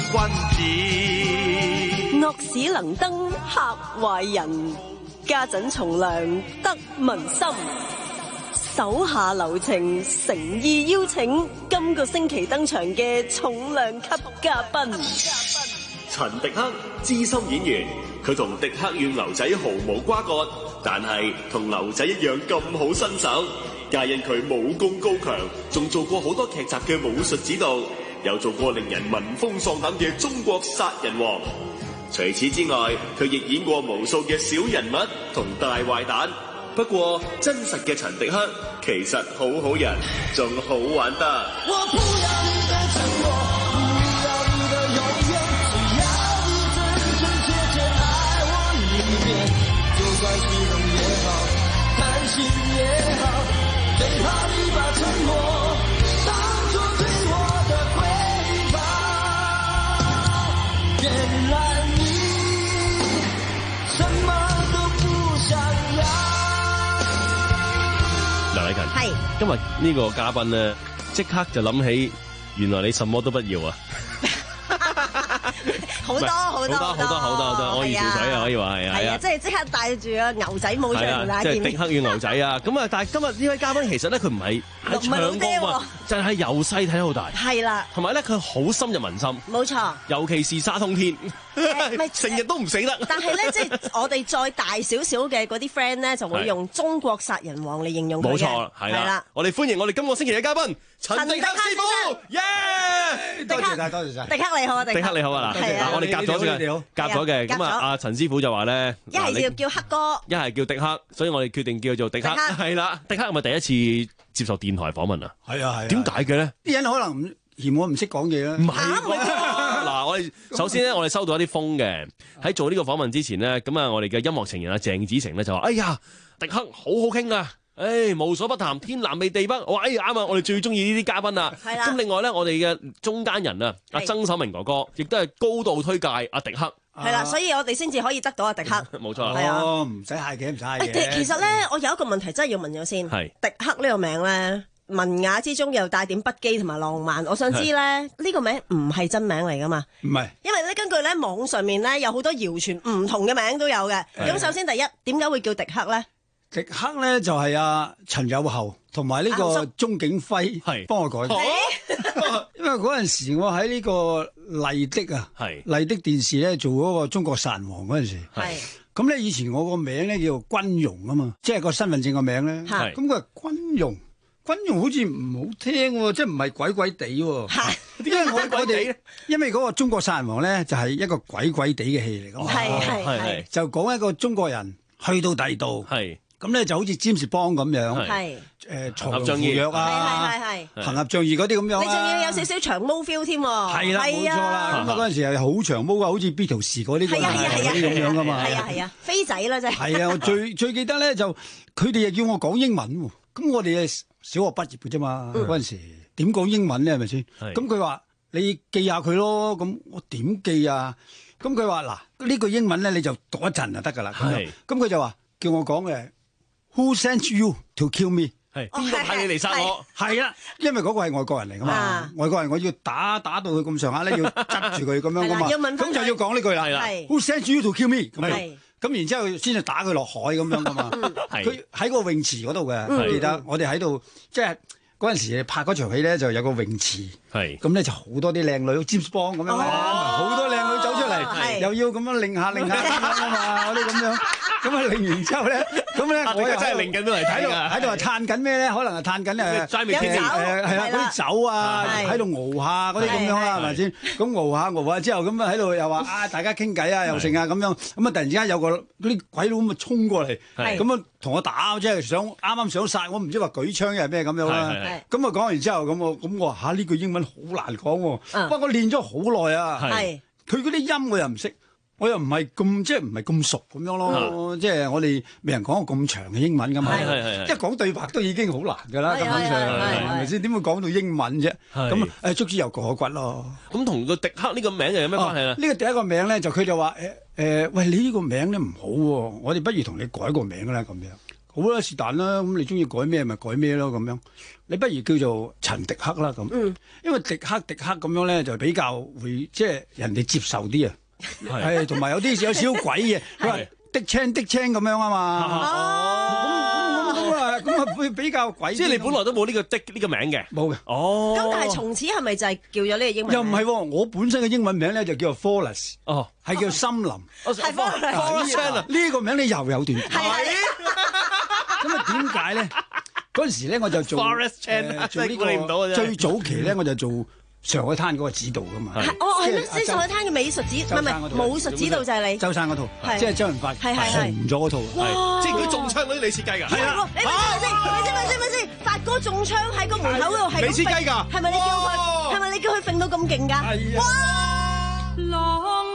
君子。 惡死能登嚇壞人，家陣從良得民心，手下留情，誠意邀請今個星期登場嘅重量級嘉賓陳迪克，資深演員，佢同迪克與牛仔毫無瓜葛，但係同牛仔一樣咁好身手，皆因佢武功高強，仲做過好多劇集嘅武術指導，又做過令人聞風喪膽嘅中國殺人王。除此之外，佢亦演過無數嘅小人物同大壞蛋。不過真實嘅陳迪克其實好好人，仲好玩得。我不要你的承諾，不要你的永遠，只要你真真切切愛我一遍。就算激動也好，貪心也好， 今日呢個嘉賓咧，即刻就諗起，原來你什麼都不要啊！ 好多好多好多好多好多好多，可以跳水啊，可以話係係啊，即係即刻帶住個牛仔帽出嚟同大家見面。 即係迪克與牛仔啊！咁啊，但係今日呢位嘉賓其實咧，佢唔係喺唱歌啊，就係由細睇到大。係啦，同埋咧，佢好深入民心。冇錯，尤其是沙通天，成日都唔死得。但係咧，即係我哋再大少少嘅嗰啲 friend 咧，就會用中國殺人王嚟形容佢嘅。冇錯，係啦。我哋歡迎我哋今個星期嘅嘉賓陳迪克師傅，耶！ 多謝晒，多謝晒。 迪克你好啊，迪克你好啊，嗱，嗱我哋夾咗嘅，夾咗嘅，咁啊，阿陳師傅就話咧， 一係要叫黑哥， 一係叫迪克，所以我哋決定叫做迪克，係啦，迪克係咪第一次接受電台訪問啊？ 係啊係。 點解嘅咧？ 啲人可能唔嫌我唔識講嘢啦。 唔係，嗱，我哋首先咧，我哋收到一啲風嘅，喺做呢個訪問之前咧，咁啊，我哋嘅音樂情人啊鄭子誠咧就話：哎呀，迪克好好傾啊！誒，無所不談，天南地北。我話哎啱啊，我哋最中意呢啲嘉賓啊。係啦。咁另外咧，我哋嘅中間人啊，阿曾守明哥哥，亦都係高度推介阿迪克。 係啦，所以我哋先至可以得到阿迪克。 冇錯。 係啊，唔使客氣，唔使客氣。 誒，其實咧，我有一個問題真係要問咗先。係。迪克呢個名咧，文雅之中又帶點不羈同埋浪漫。我想知咧，呢個名唔係真名嚟噶嘛？ 唔係。 因為咧，根據咧網上面咧有好多謠傳，唔同嘅名都有嘅。咁首先第一，點解會叫迪克咧？ 迪克咧就係阿陳友厚同埋呢個鐘景輝係幫我改嘅，因為嗰陣時我喺呢個麗的啊，麗的電視咧做嗰個中國殺人王嗰陣時，咁咧以前我個名咧叫軍容啊嘛，即係個身份證個名咧，咁佢話軍容，軍容好似唔好聽喎，即係唔係鬼鬼地喎，點解我我哋因為嗰個中國殺人王咧就係一個鬼鬼地嘅戲嚟噶嘛，係係就講一個中國人去到第二度。咁咧就好似占士邦咁樣，係誒藏龍伏躍啊，係係係行俠仗義嗰啲咁樣。你仲要有少少長毛 feel 添喎，係啦，冇錯啦。咁啊嗰陣時係好長毛啊，好似 Beatles嗰啲嗰啲咁樣噶嘛。係啊係啊，飛仔啦真係。係啊，我最最記得咧就佢哋又叫我講英文喎，咁我哋係小學畢業嘅啫嘛，嗰陣時點講英文咧係咪先？咁佢話你記下佢咯，咁我點記啊？咁佢話嗱呢句英文咧你就讀一陣就得㗎啦。咁咁佢就話叫我講嘅。Who sent you to kill me？ 係邊個派你嚟殺我？係啦，因為嗰個係外國人嚟噶嘛，外國人我要打打到佢咁上下咧，要執住佢咁樣噶嘛，咁就要講呢句啦。係啦 ，Who sent you to kill me？ 咁咁然之後先至打佢落海咁樣噶嘛。佢喺個泳池嗰度嘅，我記得我哋喺度即係嗰陣時拍嗰場戲咧，就有個泳池，係咁咧就好多啲靚女，James Bond咁樣，好多靚女走出嚟，又要咁樣擰下擰下啊嘛，嗰啲咁樣。咁啊，擰完之後咧，咁咧我又真係擰緊都嚟睇㗎，喺度話嘆緊咩咧？可能係嘆緊誒齋味酒，誒係啦，嗰啲酒啊，喺度熬下嗰啲咁樣啦，係咪先？咁熬下熬下之後，咁啊喺度又話啊，大家傾偈啊，又剩啊咁樣。咁啊，突然之間有個嗰啲鬼佬咁啊衝過嚟，咁啊同我打，即係想啱啱想殺我，唔知話舉槍又係咩咁樣啦。咁啊講完之後，咁我咁我話嚇呢句英文好難講喎，不過我練咗好耐啊。係佢嗰啲音我又唔識。我又唔係咁即係唔係咁熟咁樣咯，即係我哋未人講過咁長嘅英文噶嘛，一講對白都已經好難噶啦，根本上係咪先？點會講到英文啫？咁誒，卒之又過骨咯。咁同個迪克呢個名又有咩關係咧？呢個第一個名咧，就佢就話誒誒，喂，你呢個名咧唔好喎，我哋不如同你改個名啦咁樣。好啦，是但啦，咁你中意改咩咪改咩咯咁樣。你不如叫做陳迪克啦咁，因為迪克迪克咁樣咧就比較會即係人哋接受啲啊。係，同埋有啲有少少鬼嘅，佢話的青的青咁樣啊嘛，咁咁咁啊，咁啊會比較鬼。即係你本來都冇呢個的呢個名嘅，冇嘅。哦。咁但係從此係咪就係叫咗呢個英文？又唔係，我本身嘅英文名咧就叫做 Forest， 哦，係叫森林。係 Forest。呢個名咧又有段。係。咁啊點解咧？嗰陣時咧我就做誒做呢個最早期咧我就做。上海灘嗰個指導噶嘛？ 哦，係咩？即係上海灘嘅美術指，唔係唔係武術指導就係你。周生嗰套，即係周潤發紅咗嗰套，即係佢中槍嗰啲你設計㗎。係啊，你咪先，你先咪先咪先，發哥中槍喺個門口嗰度係。你設計㗎？係咪你叫佢？係咪你叫佢揈到咁勁㗎？係啊！浪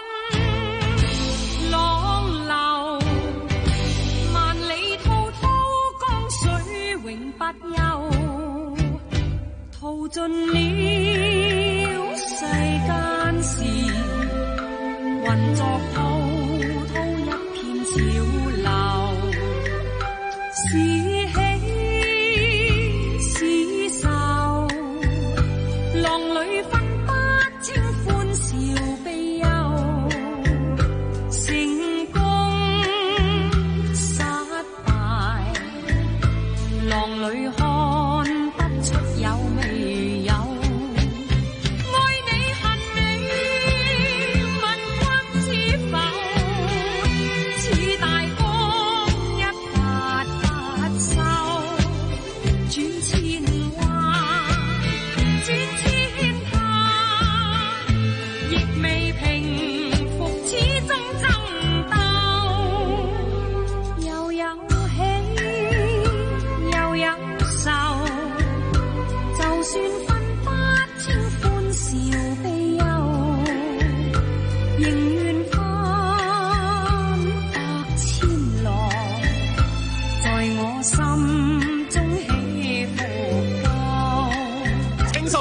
奔浪流，萬里滔滔江水永不休。耗盡了世間事，混作滔滔一片潮流，是喜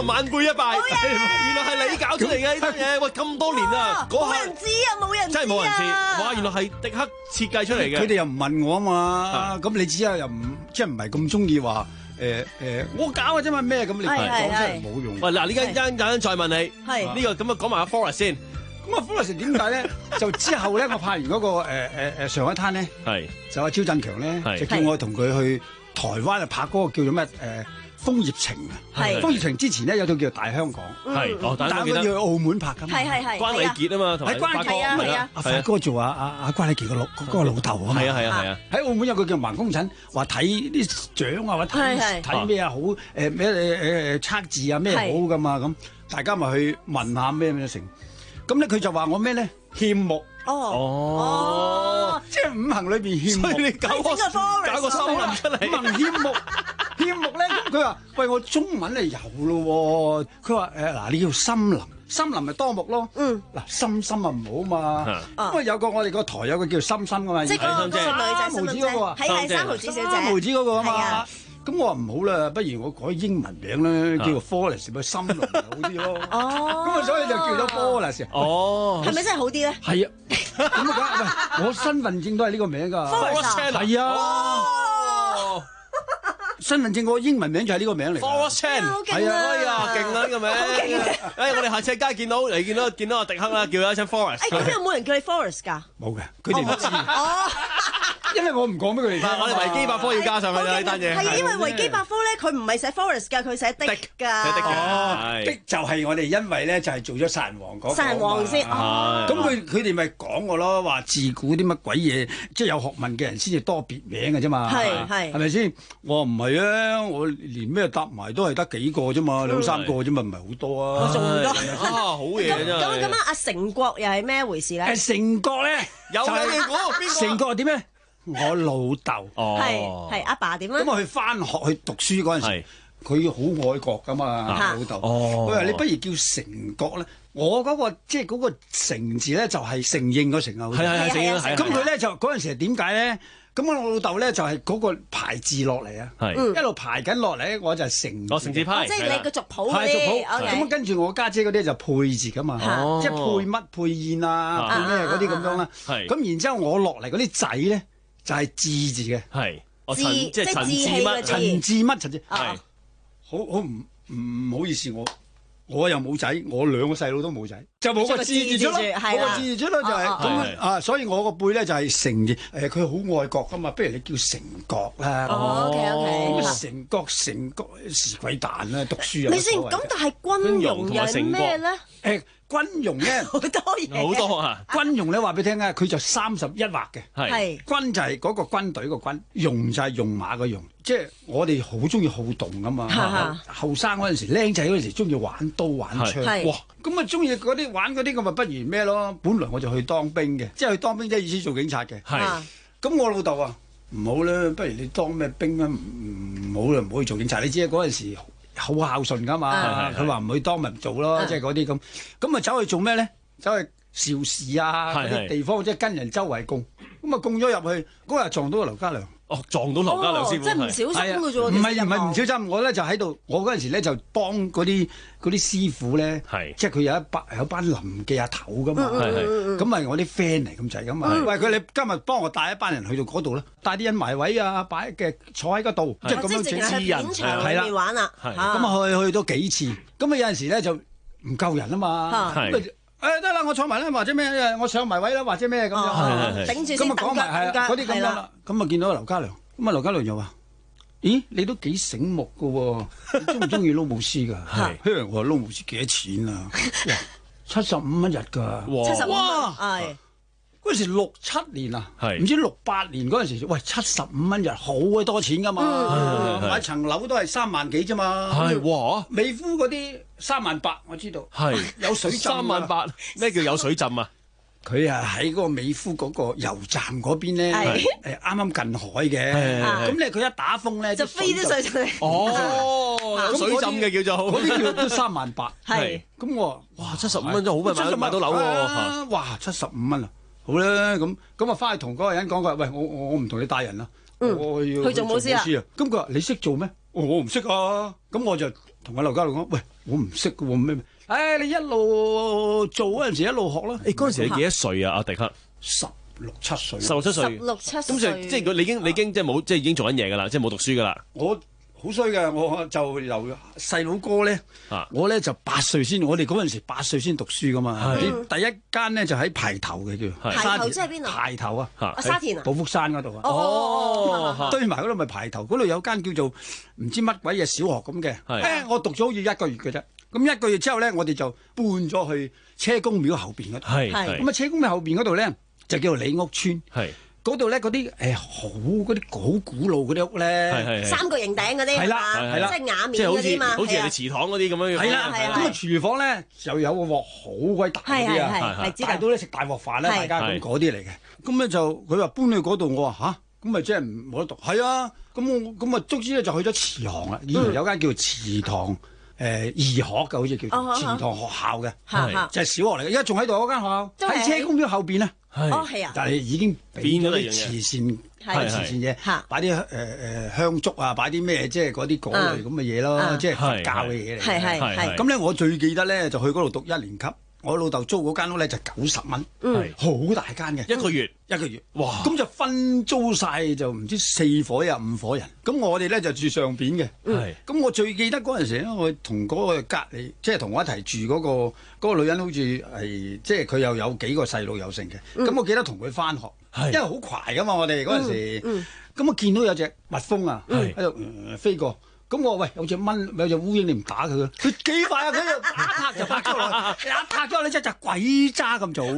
晚輩一拜，原來係你搞出嚟嘅呢單嘢。喂，咁多年啦， 冇人知啊，冇人知啊， 真係冇人知。哇，原來係迪克設計出嚟嘅。 佢哋又唔問我啊嘛，咁你知啊，又唔即係唔係咁中意話誒誒，我搞嘅啫嘛咩咁？你講真係冇用。 喂，嗱，呢間間間再問你，呢個咁啊講埋阿 Forest 先。 咁啊 Forest 點解咧？就之後咧，我拍完嗰個誒誒誒上海灘咧， 係就阿招振強咧，就叫我同佢去台灣啊拍嗰個叫做咩誒？楓葉情啊，楓葉情之前咧有套叫做大香港， 係， 但係佢要去澳門拍噶嘛， 係係係， 關禮傑啊嘛，同埋關禮傑係啊，阿發哥做阿阿阿關禮傑個老嗰個老豆啊嘛， 係啊係啊係啊， 喺澳門有個叫盲公診，話睇啲獎啊，或者睇睇咩啊好誒咩誒誒測字啊咩好噶嘛，咁大家咪去問下咩咩成，咁咧佢就話我咩咧欠木。哦哦，即係五行裏邊欠木， 所以你搞個搞個森林出嚟， 五行欠木，欠木咧，佢話：喂，我中文係有咯喎。佢話：誒嗱，你叫森林，森林咪多木咯。嗯，嗱，深深啊唔好嘛。咁啊有個我哋個台有個叫深深噶嘛， 即係嗰個女仔三毫子嗰個啊， 係係三毫子小姐， 三毫子嗰個啊嘛。咁我話唔好啦，不如我改英文名咧，叫做 Forest 咪森林好啲咯。哦，咁啊所以就叫咗 Forest。 哦， 係咪真係好啲咧？ 係啊，咁啊喂，我身份證都係呢個名㗎。 Forest 係啊。身份證個英文名就係呢個名嚟。 Forest Chan 係啊，哎呀，勁啦呢個名。哎，我哋下次喺街見到你見到見到阿迪克啦，叫佢一聲 Forest。 誒，咁有冇人叫你 Forest 㗎？ 冇嘅，佢哋唔知。哦。因為我唔講俾佢哋聽， 我哋維基百科要加上去啦呢單嘢。 係啊，因為維基百科咧，佢唔係寫 Forest 㗎，佢寫的㗎。 寫的㗎。 哦，的就係我哋因為咧就係做咗殺人王嗰個。 殺人王先。 咁佢佢哋咪講我咯，話自古啲乜鬼嘢，即係有學問嘅人先至多別名嘅啫嘛。係係。係咪先？我話唔係啊，我連咩搭埋都係得幾個啫嘛，兩三個啫嘛，唔係好多啊。 仲多啊，好嘢真係。 咁咁啊，阿成國又係咩回事咧？ 誒，成國咧有嘅你估邊個？ 成國係點咧？我老豆係係阿爸點咧？ 咁我去翻學去讀書嗰陣時，佢好愛國噶嘛，老豆。佢話你不如叫成國咧。我嗰個即係嗰個成字咧，就係承認個承啊。 係係係承認係。 咁佢咧就嗰陣時係點解咧？咁我老豆咧就係嗰個排字落嚟啊，一路排緊落嚟，我就成。 哦，成字派。 即係你個族譜嗰啲。咁跟住我家姐嗰啲就配字噶嘛，即係配乜配燕啊，配咩嗰啲咁樣啦。咁然之後我落嚟嗰啲仔咧。就係字字嘅， 係字即係陳字乜？ 陳字乜？陳字係好好唔唔好意思，我我又冇仔，我兩個細佬都冇仔，就冇個字字出咯，冇個字字出咯，就係咁啊！所以我個輩咧就係成字，誒佢好愛國噶嘛，不如你叫成國啦。 哦 ，OK OK， 咁成國成國是鬼蛋啦，讀書啊。 你先咁，但係軍容又係咩咧？ 誒。軍容咧好多嘢， 好多啊！ 軍容咧話俾你聽啊，佢就三十一畫嘅， 係軍就係嗰個軍隊個軍，容就係用馬個容，即係我哋好中意好動噶嘛。後生嗰陣時，僆仔嗰陣時中意玩刀玩槍，哇！咁啊中意嗰啲玩嗰啲，咁咪不如咩咯？本來我就去當兵嘅，即係去當兵即係意思做警察嘅。係咁，我老豆話唔好啦，不如你當咩兵啊？唔好啦，唔好去做警察。你知啊，嗰陣時。好孝順噶嘛，佢話唔去當咪唔做咯，即係嗰啲咁，咁啊走去做咩咧？走去邵氏啊嗰啲地方，即係跟人周圍供，咁啊供咗入去，嗰日撞到個劉家良。 哦，撞到劉家良師傅， 即係唔小心嘅啫喎。 唔係唔係唔小心，我咧就喺度，我嗰陣時咧就幫嗰啲嗰啲師傅咧，即係佢有一班有班臨記阿頭噶嘛，咁咪我啲 friend 嚟咁滯咁啊。喂，佢你今日幫我帶一班人去到嗰度咧，帶啲人埋位啊，擺嘅坐喺嗰度，即係咁樣整私人係啦， 玩啦， 咁啊去去到幾次，咁啊有陣時咧就唔夠人啊嘛，誒得啦，我坐埋啦，或者咩？我上埋位啦，或者咩咁樣， 頂住先， 咁啊講埋係啊嗰啲咁樣啦。咁啊見到劉家良，咁啊劉家良又話：咦，你都幾醒目噶喎？你中唔中意撈舞獅㗎？係，我話撈舞獅幾多錢啊？哇，七十五蚊日㗎。 七十五蚊，係。 嗰陣時六七年啊，唔知六八年嗰陣時，喂七十五蚊日好鬼多錢㗎嘛，買層樓都係三萬幾啫嘛。 係哇， 美孚嗰啲三萬八，我知道。係有水浸。 三萬八，咩叫有水浸啊？ 佢啊喺嗰個美孚嗰個油站嗰邊咧，誒啱啱近海嘅，咁咧佢一打風咧就飛啲水出嚟。 哦， 有水浸嘅叫做， 嗰啲叫都三萬八。 係， 咁我哇七十五蚊真係好貴，買買到樓喎。 哇七十五蚊啊！好啦，咁咁啊，翻去同嗰個人講，佢話：喂，我我我唔同你帶人啦，我要去做舞獅啊！ 咁佢話：你識做咩？我唔識啊！咁我就同阿劉家良講：喂， 我唔識嘅喎咩？誒，你一路做嗰陣時一路學啦。 誒，嗰陣時你幾多歲啊？阿迪克十六七歲。 十六七歲。 十六七歲。 咁就即係你已經你已經即係冇即係已經做緊嘢㗎啦，即係冇讀書㗎啦。 我好衰嘅，我就由細佬哥咧，我咧就八歲先，我哋嗰陣時八歲先讀書噶嘛。第一間咧就喺排頭嘅叫排頭，即係邊度？ 排頭啊， 沙田啊， 寶福山嗰度啊。 哦， 堆埋嗰度咪排頭，嗰度有間叫做唔知乜鬼嘢小學咁嘅。誒，我讀咗好似一個月嘅啫。咁一個月之後咧，我哋就搬咗去車公廟後邊嗰度。係咁啊，車公廟後邊嗰度咧就叫做李屋村。係。嗰度咧嗰啲誒好嗰啲好古老嗰啲屋咧， 三角形頂嗰啲， 係啦係啦， 即係瓦面嗰啲嘛， 好似人哋祠堂嗰啲咁樣樣。 係啦，咁啊廚房咧就有個鑊好鬼大嗰啲啊，大到咧食大鑊飯咧，大家咁嗰啲嚟嘅。咁咧就佢話搬去嗰度，我話吓，咁咪即係冇得讀。係啊，咁我咁啊，卒之咧就去咗祠堂啦。以前有間叫祠堂誒義學嘅，好似叫做祠堂學校嘅，就係小學嚟嘅。而家仲喺度嗰間學校，喺車公廟後邊啊。 哦，係啊！ 但係已經變咗啲慈善，係慈善嘢，擺啲誒誒香燭啊，擺啲咩即係嗰啲嗰類咁嘅嘢咯，即係佛教嘅嘢嚟。係係係。咁咧，我最記得咧，就去嗰度讀一年級。我老豆租嗰間屋咧就九十蚊，好大間嘅， 一個月一個月。哇！咁就分租晒，就唔知四伙人五伙人。咁我哋咧就住上邊嘅。係。咁我最記得嗰陣時咧，我同嗰個隔離，即係同我一齊住嗰個嗰個女人，好似係即係佢又有幾個細路有剩嘅。咁我記得同佢翻學，因為好攰噶嘛，我哋嗰陣時。咁我見到有隻蜜蜂啊喺度飛過。咁我喂有隻蚊有隻烏蠅，你唔打佢嘅？佢幾快啊！佢就一拍就拍咗落去，一拍咗落去即係鬼渣咁做，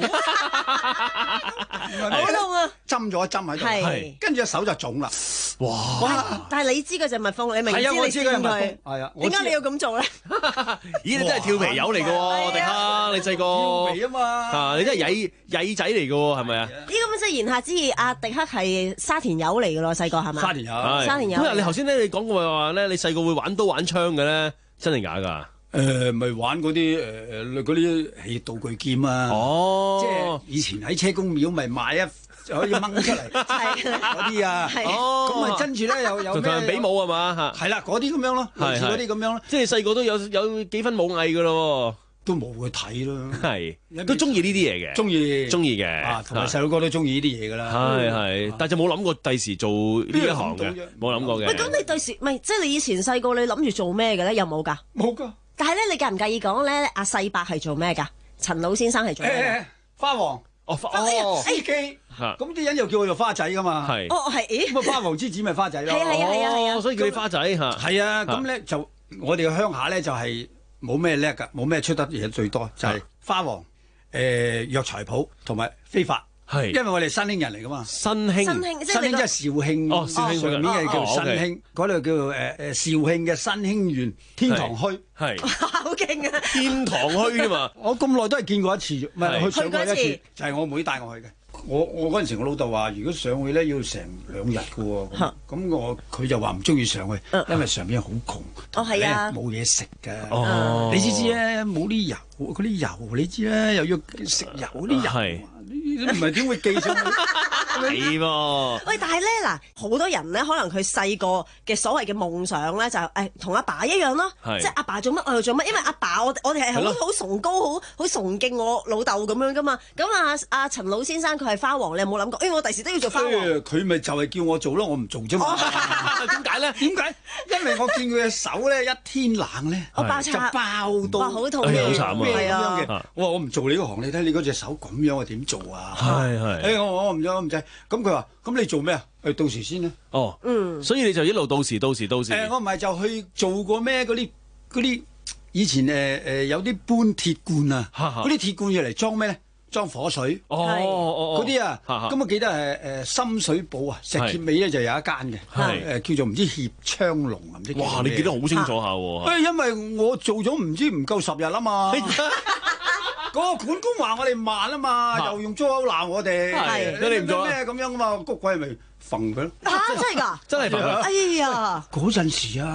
好痛啊！ 針咗一針喺度，跟住隻手就腫啦。哇！ 但係你知嗰隻蜜蜂，你明知你知佢係啊？ 點解你要咁做咧？ 咦！你真係調皮友嚟嘅喎，迪克，你細個調皮啊嘛！ 啊，你真係曳曳仔嚟嘅喎，係咪啊？ 呢咁即係言下之意，阿迪克係沙田友嚟嘅咯，細個係咪？ 沙田友， 沙田友。 咁啊，你頭先咧，你講過話咧，你細個會玩刀玩槍嘅咧，真定假㗎？ 誒，咪玩嗰啲誒誒嗰啲係道具劍啊！哦，即係以前喺車公廟咪買一可以掹出嚟嗰啲啊！哦，咁啊跟住咧有有咩？同人比武係嘛？係啦，嗰啲咁樣咯，類似嗰啲咁樣咯。 即係細個都有有幾分武藝㗎咯。 都冇去睇咯， 係都中意呢啲嘢嘅， 中意中意嘅， 啊，同埋細佬哥都中意呢啲嘢噶啦， 係係，但係就冇諗過第時做呢一行嘅，冇諗過嘅。 喂，咁你第時唔係即係你以前細個你諗住做咩嘅咧？有冇㗎？ 冇㗎。 但係咧，你介唔介意講咧？阿世伯係做咩㗎？陳老先生係做咩？ 花王哦，哦， 司機，咁啲人又叫我做花仔㗎嘛？係， 哦係，咦？ 咁啊花王之子咪花仔咯？ 係啊係啊係啊係啊， 所以叫你花仔嚇。 係啊，咁咧就我哋嘅鄉下咧就係。冇咩叻㗎，冇咩出得嘢最多就係花王、誒藥材鋪同埋非法，係因為我哋新興人嚟㗎嘛。新興，新興即係肇慶哦，肇慶上面嘅叫新興，嗰度叫誒誒肇慶嘅新興園天堂墟，係好勁啊！ 天堂墟啫嘛， 我咁耐都係見過一次，唔係去上過一次，就係我妹帶我去嘅。我我嗰陣時，我老豆話：如果上去咧，要成兩日嘅喎。咁我佢就話唔中意上去，因為上邊好窮， 哦係啊， 冇嘢食嘅。哦，你知知咧，冇啲油，嗰啲油你知啦，又要食油啲油，你唔係點會記上去？ 係喎。 喂，但係咧嗱，好多人咧，可能佢細個嘅所謂嘅夢想咧，就誒同阿爸一樣咯，即係阿爸做乜我又做乜，因為阿爸我我哋係好好崇高、好好崇敬我老豆咁樣噶嘛。咁啊阿陳老先生佢係花王，你有冇諗過？誒，我第時都要做花王。 佢咪就係叫我做咯，我唔做啫嘛。 點解咧？ 點解？因為我見佢嘅手咧，一天冷咧，就爆到好痛嘅， 好慘咩咁樣嘅。我話我唔做你嗰行，你睇你嗰隻手咁樣，我點做啊？ 係係。 誒，我我唔做，我唔制。咁佢話：咁你做咩啊？誒，到時先啦。 哦，嗯。所以你就一路到時到時到時。 誒，我唔係就去做過咩嗰啲嗰啲以前誒誒有啲搬鐵罐啊，嗰啲鐵罐要嚟裝咩咧？裝火水，哦哦嗰啲啊，咁我記得係誒深水埗啊，石硤尾咧就有一間嘅，誒叫做唔知協昌隆啊，唔知。 哇！你記得好清楚下喎。 誒，因為我做咗唔知唔夠十日啊嘛。嗰個管工話我哋慢啊嘛，又用粗口鬧我哋，你哋唔做咩咁樣啊嘛？谷鬼咪揈佢咯。 嚇！真係㗎？ 真係揈佢。 哎呀！ 嗰陣時啊，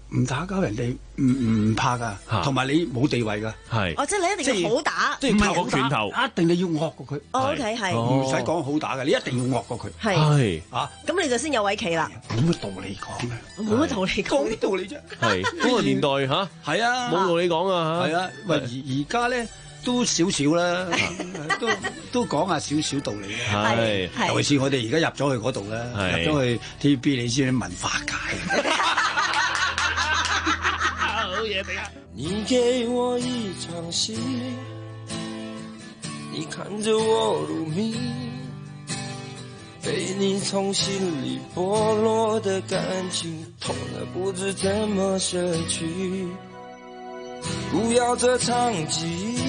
唔打交人哋唔唔怕噶，同埋你冇地位噶。 係哦，即係你一定要好打， 即係靠個拳頭， 一定你要惡過佢。 哦 OK 係， 唔使講好打嘅，你一定要惡過佢。 係啊， 咁你就先有位企啦。 冇乜道理講嘅， 冇乜道理講， 講啲道理啫。 係嗰個年代嚇， 係啊， 冇道理講啊嚇。 係啊，喂而而家咧。都少少啦，都都講下少少道理嘅。係， 尤其是我哋而家入咗去嗰度咧，入咗去 T V B， 你知啲文化界。 好嘢，等下。 你給我一場戲，你看着我入迷，被你從心裡剝落的感情，痛得不知怎麼捨去。不要這場記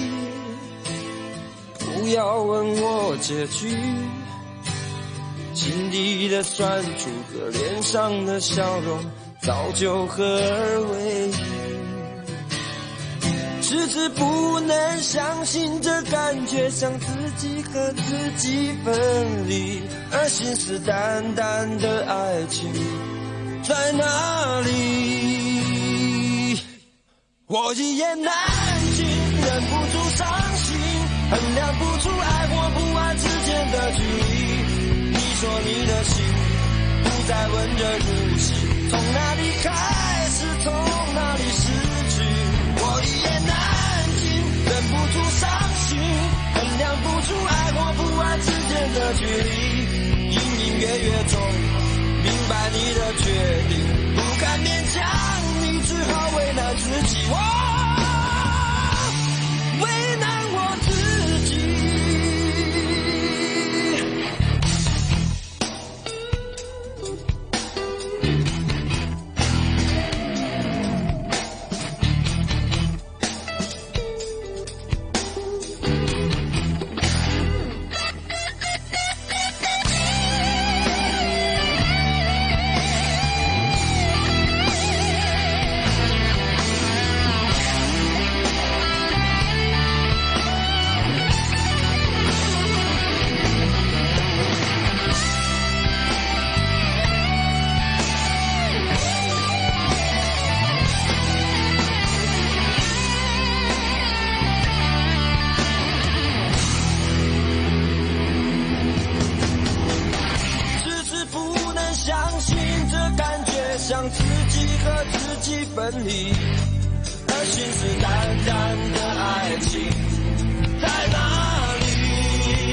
憶，不要問我結局，心底的酸楚和臉上的笑容早就合二為一，遲遲不能相信這感覺像自己和自己分離，而信誓旦旦的愛情在哪裡？我一言難盡，忍不住傷心，衡量不出愛或不愛之間的距離。你說你的心不再溫熱如昔，從哪裡開始，從哪裡失去？我一言難盡，忍不住傷心，衡量不出愛或不愛之間的距離。隱隱約約中明白你的決定，不敢勉強你，只好為難自己。我為難我自己。像自己和自己分離，而信誓旦旦的愛情在哪裡？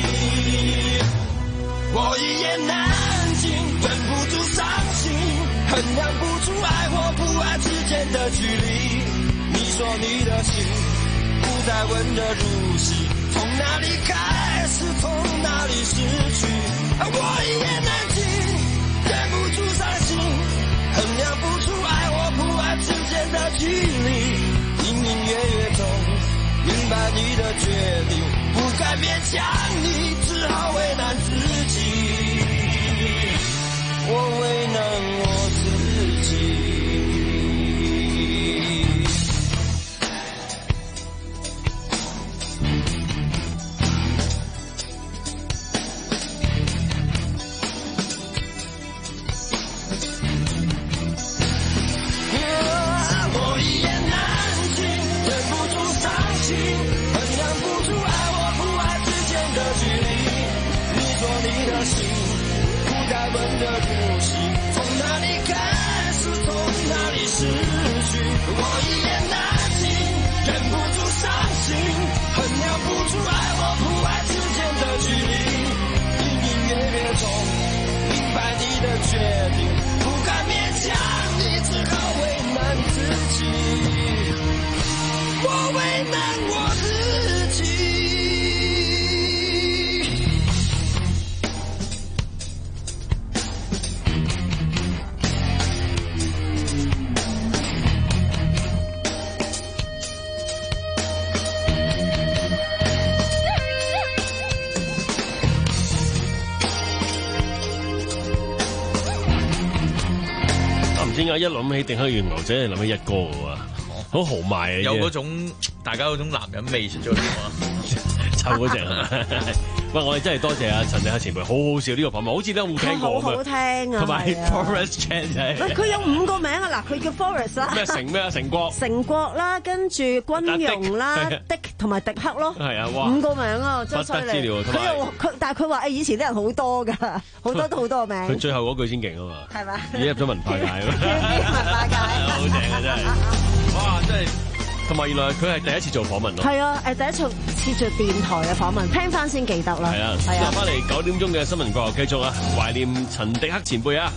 我一言難盡，忍不住傷心，衡量不出愛或不愛之間的距離。你說你的心不再溫熱如昔，從哪裡開始，從哪裡失去？我一言難盡，忍不住傷心，衡量不出愛或不愛之間的距離，隱隱約約中明白你的決定，不敢勉強你，只好為難自己。我為難我自己。 點解一諗起定黑原牛仔，諗起一哥嘅喎，好豪邁啊！ 有嗰種大家嗰種男人味出咗嚟啊！ 臭嗰隻係咪？ 喂，我哋真係多謝阿陳迪克前輩，好好笑呢個訪問，好似都冇聽過好好聽啊， 同埋 Forest Chan 喂，佢有五個名啊，嗱，佢叫 Forest 啦， 咩成咩啊？成國， 成國啦，跟住軍容啦，迪同埋迪克咯， 係啊，哇， 五個名啊，真係犀利。佢又佢，但係佢話誒，以前啲人好多㗎，好多都好多個名。 佢最後嗰句先勁啊嘛， 係咪？ 而家入咗文化界， 文化界， 好正啊真係，哇真係。同埋原來佢係第一次做訪問咯， 係啊，誒第一次次做電台嘅訪問，聽翻先記得啦。 係啊，之後翻嚟九點鐘嘅新聞過後繼續啊，懷念陳迪克前輩啊！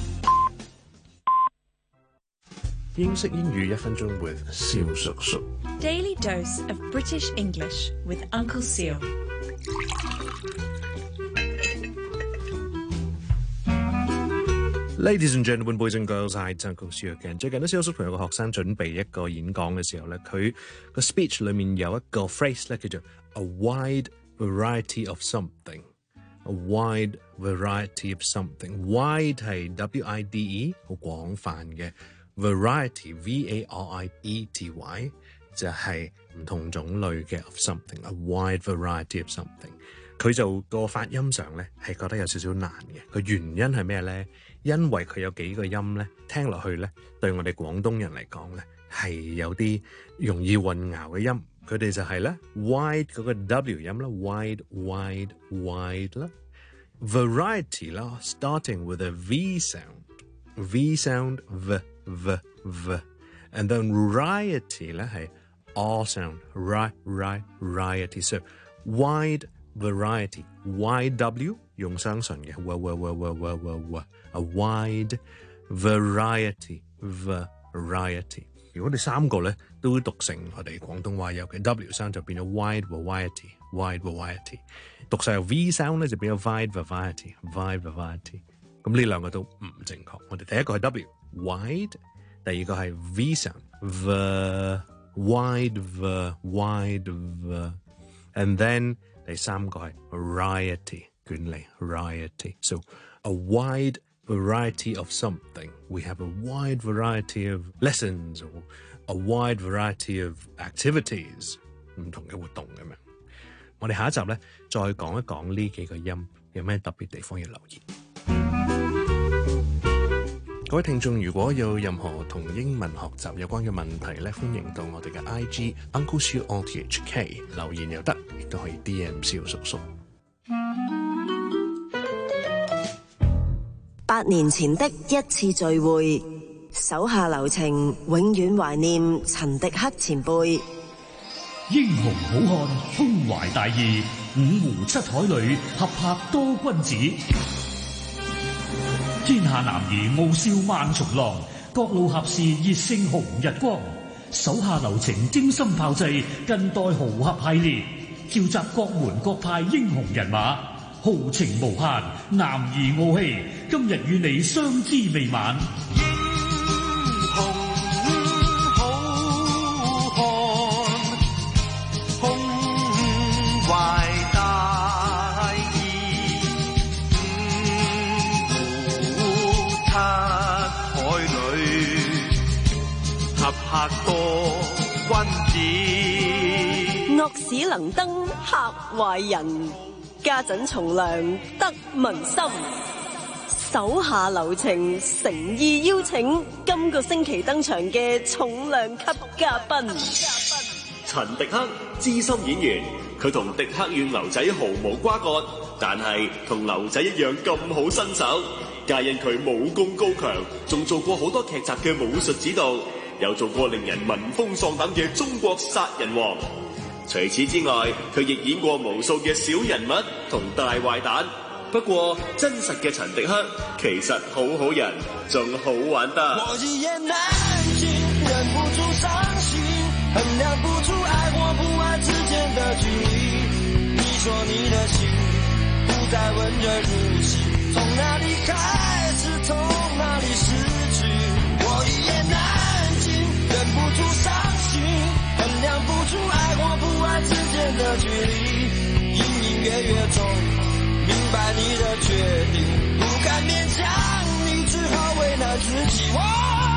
英式英語一分鐘 with 蕭叔叔。 Daily dose of British English with Uncle Seal。 Ladies and gentlemen, boys and girls, I'm Uncle Seal again。最近咧，蕭叔同有個學生準備一個演講嘅時候咧，佢個 speech 裏面有一個 phrase 咧，叫做 a wide variety of something。a wide variety of something。wide 係 W I D E 好廣泛嘅 ，variety V A R I E T Y 就係唔同種類嘅 of something。a wide variety of something。佢就個發音上咧係覺得有少少難嘅，個原因係咩咧？因為佢有幾個音咧，聽落去咧，對我哋廣東人嚟講咧，係有啲容易混淆嘅音。佢哋就係咧 wide 嗰個 W 音啦 ，wide wide wide 啦 ，variety 啦 ，starting with a V sound，V sound v v v，and then variety 咧係 R sound，ri ri riety，so wide variety Y W 用雙唇嘅 w w w w w w w a wide variety variety。如果你三個咧都讀成我哋廣東話有嘅 W sound 就變咗 wide variety wide variety， 讀晒 V sound 咧就變咗 wide variety wide variety。咁呢兩個都唔正確。我哋第一個係 W wide， 第二個係 V sound v wide v wide v，and then第三個係 variety 捲嚟 variety。So a wide variety of something. We have a wide variety of lessons or a wide variety of activities. 唔同嘅活動咁樣。我哋下一集咧再講一講呢幾個音有咩特別地方要留意。各位聽眾，如果有任何同英文學習有關嘅問題咧，歡迎到我哋嘅 I G Uncle Siu O T H K 留言又得，亦都可以 D M 蕭叔叔。 八年前的一次聚會，手下留情，永遠懷念陳迪克前輩。 英雄好漢，胸懷大義，五湖七海裏合拍多君子。天下男兒傲笑萬重浪，各路俠士熱勝紅日光。手下留情，精心炮製近代豪俠系列，召集各門各派英雄人馬，豪情無限，男兒傲氣。今日與你相知未晚。 拍多君子，惡使能登嚇壞人，家陣從良得民心。手下留情，誠意邀請今個星期登場嘅重量級嘉賓陳迪克，資深演員。佢同迪克與牛仔毫無瓜葛，但係同牛仔一樣咁好身手。皆因佢武功高強，仲做過好多劇集嘅武術指導。有做過令人聞風喪膽嘅中國殺人王。除此之外，佢亦演過無數嘅小人物同大壞蛋。不過真實嘅陳迪克其實好好人，仲好玩得。 我一言難盡，忍不住傷心，衡量不出愛或不愛之間的距離。你說你的心不再溫熱如昔，從哪裡開始，從哪裡失去？我一言難忍不住傷心，衡量不出愛或不愛之間的距離，隱隱約約中明白你的決定，不敢勉強你，只好為難自己，我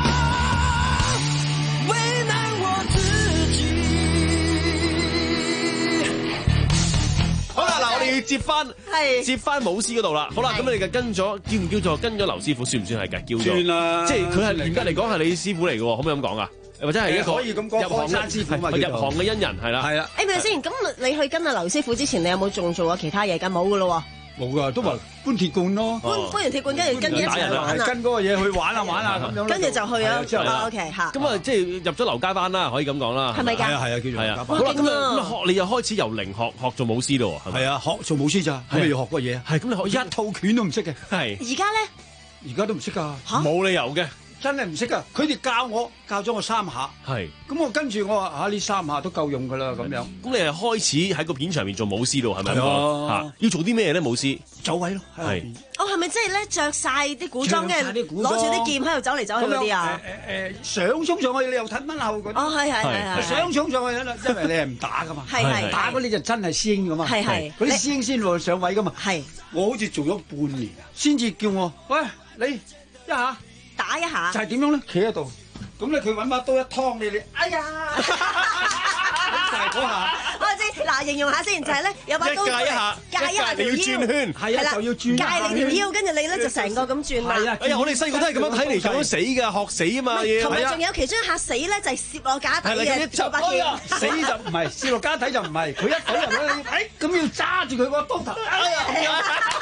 為難我自己。 好啦，嗱，我哋要接接翻接翻舞獅嗰度啦。好啦，咁你就跟咗叫唔叫做跟咗劉師傅算唔算係㗎？叫做算啦， 即係佢係嚴格嚟講係你師傅嚟嘅喎，可唔可以咁講啊？或者係一個可以咁講， 入行山師傅嘛， 入行嘅恩人係啦， 係啦。 誒咪先，咁你去跟阿劉師傅之前，你有冇仲做過其他嘢㗎？冇㗎咯喎。 冇噶，都話搬鐵罐咯， 搬搬完鐵罐，跟住跟住一齊玩啊， 跟嗰個嘢去玩啊玩啊咁樣， 跟住就去啊。 之後啊 OK 嚇， 咁啊即係入咗劉家班啦，可以咁講啦。 係咪㗎？ 係啊係啊，叫做係啊。好啦，咁啊咁啊學你又開始由零學學做舞獅咯喎。 係啊，學做舞獅咋？咁你要學過嘢？ 係咁你學一套拳都唔識嘅。 係。 而家咧？ 而家都唔識㗎。 冇理由嘅。 真係唔識噶，佢哋教我教咗我三下， 係咁我跟住我話嚇呢三下都夠用噶啦咁樣。 咁你係開始喺個片場面做舞獅咯，係咪啊？ 嚇，要做啲咩咧？舞獅走位咯， 係。 哦，係咪即係咧着晒啲古裝嘅，攞住啲劍喺度走嚟走去嗰啲啊？ 誒誒想衝上去你又褪翻後嗰啲。 哦，係係係係。 想衝上去啦，因為你係唔打噶嘛。 係係。 打嗰啲就真係師兄噶嘛。係係。嗰啲師兄先會上位噶嘛。 係。我好似做咗半年啊，先至叫我喂你一下。 打一下就係點樣咧？企喺度，咁咧佢揾把刀一劏你，你哎呀！就係嗰下。 我知嗱，形容下先，就係咧有把刀界一下， 界一下條腰， 要轉圈， 係啦，就要轉界你條腰，跟住你咧就成個咁轉啦。 係啊， 哎呀，我哋細個都係咁樣睇嚟想死㗎，學死啊嘛嘢。 同埋仲有其中一下死咧，就係攝落架底嘅做把劍。 死就唔係，攝落架底就唔係，佢一懟入去，哎咁要揸住佢個刀頭。哎呀！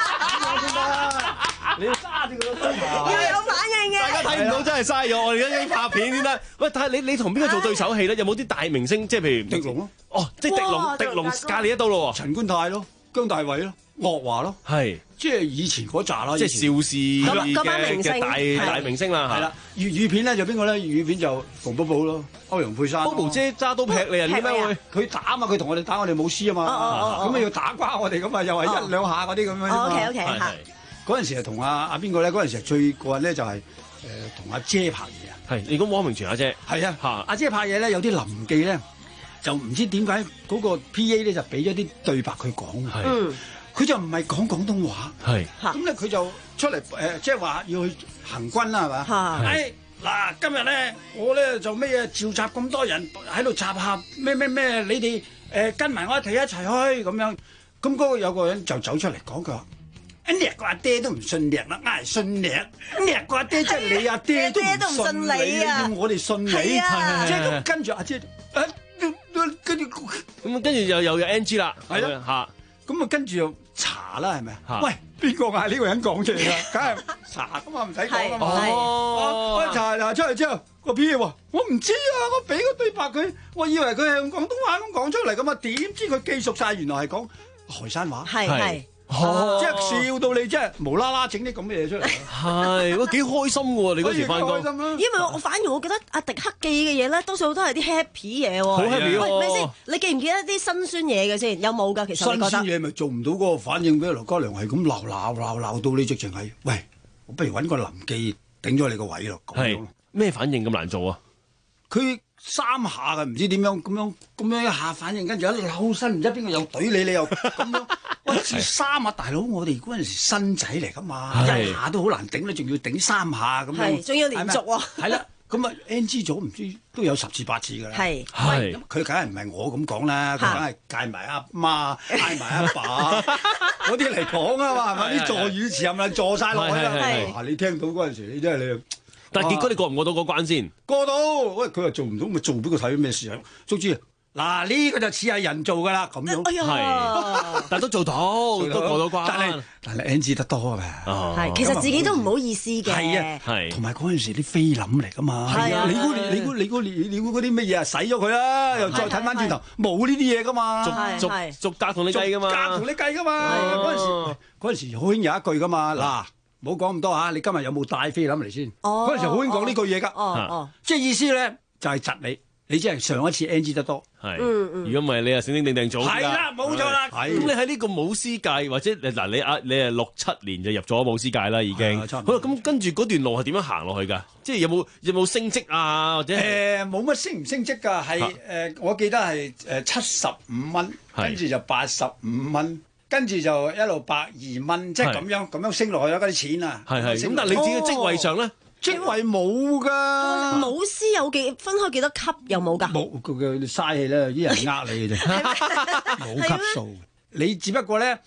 你要揸住佢個刀頭。 要有反應嘅。 大家睇唔到真係嘥咗，我哋而家已經拍片先得。喂，但係你你同邊個做對手戲咧？有冇啲大明星？即係譬如狄龍咯。 哦，即係狄龍，狄龍隔你一刀咯喎。 陳冠泰咯，姜大衛咯，岳華咯， 係即係以前嗰扎啦。 即係邵氏嘅嘅大大明星啦。 係啦，粵語片咧就邊個咧？粵語片就馮寶寶咯，歐陽佩珊。 寶寶姐揸刀劈你啊？點解會？ 佢打嘛，佢同我哋打，我哋舞獅啊嘛。咁啊要打瓜我哋咁啊，又係一兩下嗰啲咁樣。 OK OK 嚇。 嗰陣時係同阿阿邊個咧？嗰陣時係最過癮咧，就係誒同阿姐拍嘢啊！ 係你講汪明荃阿姐係啊，阿姐拍嘢咧有啲臨記咧，就唔知點解嗰個 P A 咧就俾咗啲對白佢講， 嗯， 佢就唔係講廣東話， 係咁咧佢就出嚟誒，即係話要去行軍啦，係嘛？誒嗱，今日咧我咧就咩嘢召集咁多人喺度集合咩咩咩，你哋誒跟埋我一齊一齊去咁樣，咁嗰個有個人就走出嚟講佢話。叻個阿爹都唔信叻啦，嗌信叻。叻個阿爹即係你阿爹都唔信你啊！要我哋信你，即係跟住阿姐，跟住咁跟住又又有 N G 啦， 係啦嚇。咁啊跟住又查啦，係咪啊？喂，邊個嗌呢個人講出嚟㗎？梗係查㗎嘛，唔使講㗎嘛。哦，我查查出嚟之後，個 P A 話：我唔知啊，我俾個對白佢，我以為佢係用廣東話咁講出嚟㗎嘛，點知佢記熟晒，原來係講台山話。 係係。 哦，即係笑到你，即係無啦啦整啲咁嘅嘢出嚟。 係，哇幾開心嘅喎！你嗰時翻工， 因為我反而我覺得阿迪克記嘅嘢咧，多數都係啲 happy 嘢喎。 好 happy 喎！ 喂，先？你記唔記得啲辛酸嘢嘅先？有冇㗎？其實辛酸嘢咪做唔到嗰個反應俾劉家良係咁鬧鬧鬧鬧到你直情係，喂，我不如揾個臨記頂咗你個位咯。 係咩反應咁難做啊？ 佢三下嘅，唔知點樣咁樣咁樣一下反應，跟住一扭身，唔知邊個又懟你，你又咁樣。喂，三下大佬，我哋嗰陣時新仔嚟噶嘛，一下都好難頂，你仲要頂三下咁樣， 仲要連續喎。 係啦，咁啊 N G 咗唔知都有十次八次㗎啦。 係， 係，佢梗係唔係我咁講啦，佢梗係嗌埋阿媽、嗌埋阿爸嗰啲嚟講啊嘛，係咪？啲助語詞係咪助曬落去啦？係，你聽到嗰陣時，你真係你。 但係結果你過唔過到嗰關先？ 過到，喂，佢又做唔到，咪做俾佢睇咩事啊？總之。嗱，呢個就似係人做噶啦，咁樣係，但都做到，都過到關。 但係但係 N G 得多啊嘛， 係，其實自己都唔好意思嘅。 係啊，係，同埋嗰陣時啲菲林嚟噶嘛，係啊，你估你估你估你估嗰啲乜嘢啊？洗咗佢啦，又再睇翻轉頭，冇呢啲嘢噶嘛， 逐逐逐格同你計噶嘛， 逐格同你計噶嘛。嗰陣時嗰陣時好興有一句噶嘛，嗱，唔好講咁多嚇，你今日有冇帶菲林嚟先？嗰陣時好興講呢句嘢噶，即係意思咧就係窒你。你即係上一次 N G 得多， 係，如果唔係你啊醒醒定定做㗎。 係啦，冇錯啦。 咁你喺呢個舞獅界或者嗱你啊你係六七年就入咗舞獅界啦已經。好啦，咁跟住嗰段路係點樣行落去㗎？即係有冇有冇升職啊？或者誒冇乜升唔升職㗎？係誒我記得係誒七十五蚊，跟住就八十五蚊，跟住就一路百二蚊，即係咁樣咁樣升落去啦嗰啲錢啊。 係係。咁但係你自己嘅職位上咧？ 職位冇㗎， 舞獅有幾分開幾多級有冇㗎？ 冇，佢佢嘥氣咧，啲人呃你嘅啫，冇級數。你只不過咧，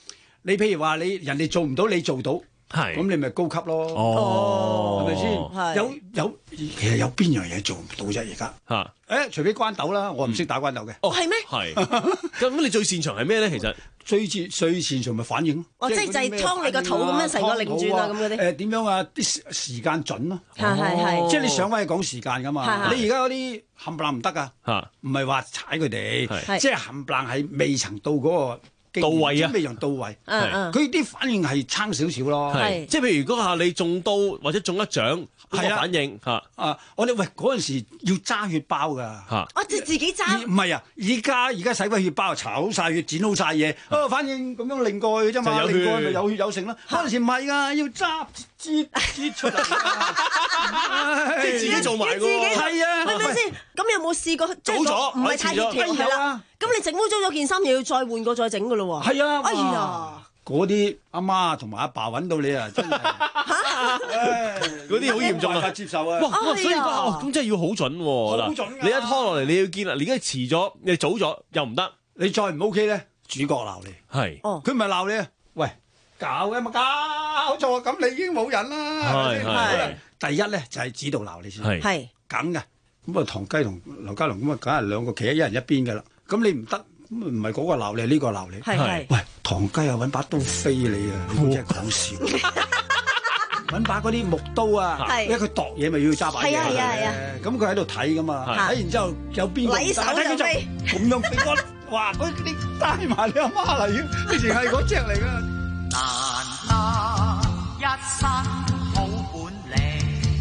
你譬如話你人哋做唔到，你做到。係，咁你咪高級咯， 哦， 係咪先？有有，其實有邊樣嘢做唔到啫？而家嚇， 誒，除非關鬥啦，我唔識打關鬥嘅。 哦，係咩？ 係。咁你最擅長係咩咧？其實最擅最擅長咪反應咯。 哦，即係就係劏你個肚咁樣成個擰轉啊咁嗰啲。 誒點樣啊？啲時時間準咯。 係係係。 即係你上位講時間噶嘛？你而家嗰啲冚唪唥唔得噶。嚇，唔係話踩佢哋，即係冚唪唥係未曾到嗰個。 到位啊！ 未用到位， 佢啲反應係差少少咯。 係，即係譬如嗰下你中刀或者中一掌，嗰個反應嚇啊！我哋喂嗰陣時要揸血包㗎嚇， 我即係自己揸。 唔係啊！而家而家使鬼血包，搽好晒血，剪好晒嘢，啊反應咁樣擰過去啫嘛，擰過去咪有血有剩啦。嗰陣時唔係㗎，要揸擠擠出嚟， 即係自己做埋㗎。 係啊， 係咪先？咁有冇試過？ 早咗， 唔係太協調係啦。咁你整污糟咗件衫，又要再換過再整㗎咯喎。 係啊， 哎呀， 嗰啲阿媽同埋阿爸揾到你啊，真係嚇， 嗰啲好嚴重啊， 接受啊。 哇，所以哇，咁真係要好準喎。 好準㗎。 你一拖落嚟，你要見啦。你而家遲咗，你早咗又唔得。 你再唔 OK 咧，主角鬧你。 係。 哦。 佢唔係鬧你啊，喂，搞嘅咪搞錯，咁你已經冇人啦。 係係。 第一咧就係指導鬧你先。 係。 係。 梗嘅。咁啊，唐雞同劉家良咁啊，梗係兩個企喺一人一邊嘅啦。咁你唔得，咁唔係嗰個鬧你，呢個鬧你。 係係。 喂，唐雞啊，揾把刀飛你啊！你真係講笑。揾把嗰啲木刀啊，因為佢度嘢咪要揸把嘢。 係啊係啊係啊。 咁佢喺度睇噶嘛，睇完之後有邊個？ 禮手就飛。 咁樣俾我，哇！佢你帶埋你阿媽嚟嘅，直情係嗰隻嚟㗎。 難得一身好本領，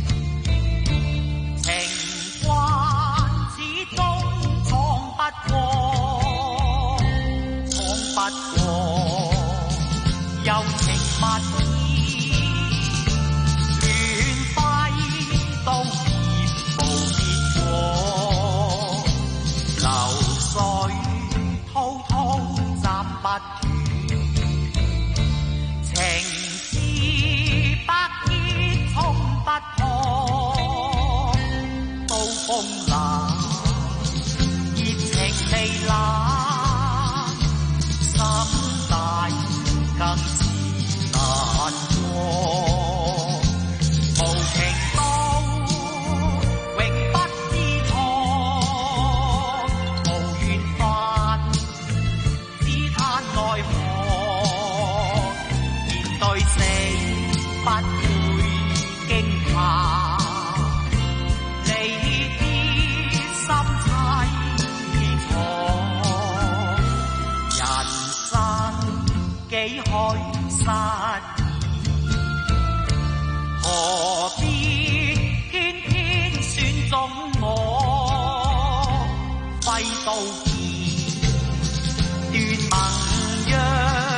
情關始終闖不過，闖不過，有情物意，亂揮都絕無結果，流水滔滔斬不斷，情字百結衝不破，刀鋒冷，熱情未冷，心大更是難過，無情刀永不知錯，無緣分只嘆奈何，面對死不會驚怕，離別心凄楚，人生幾許失意，何必偏偏選中我，揮刀劍斷盟約，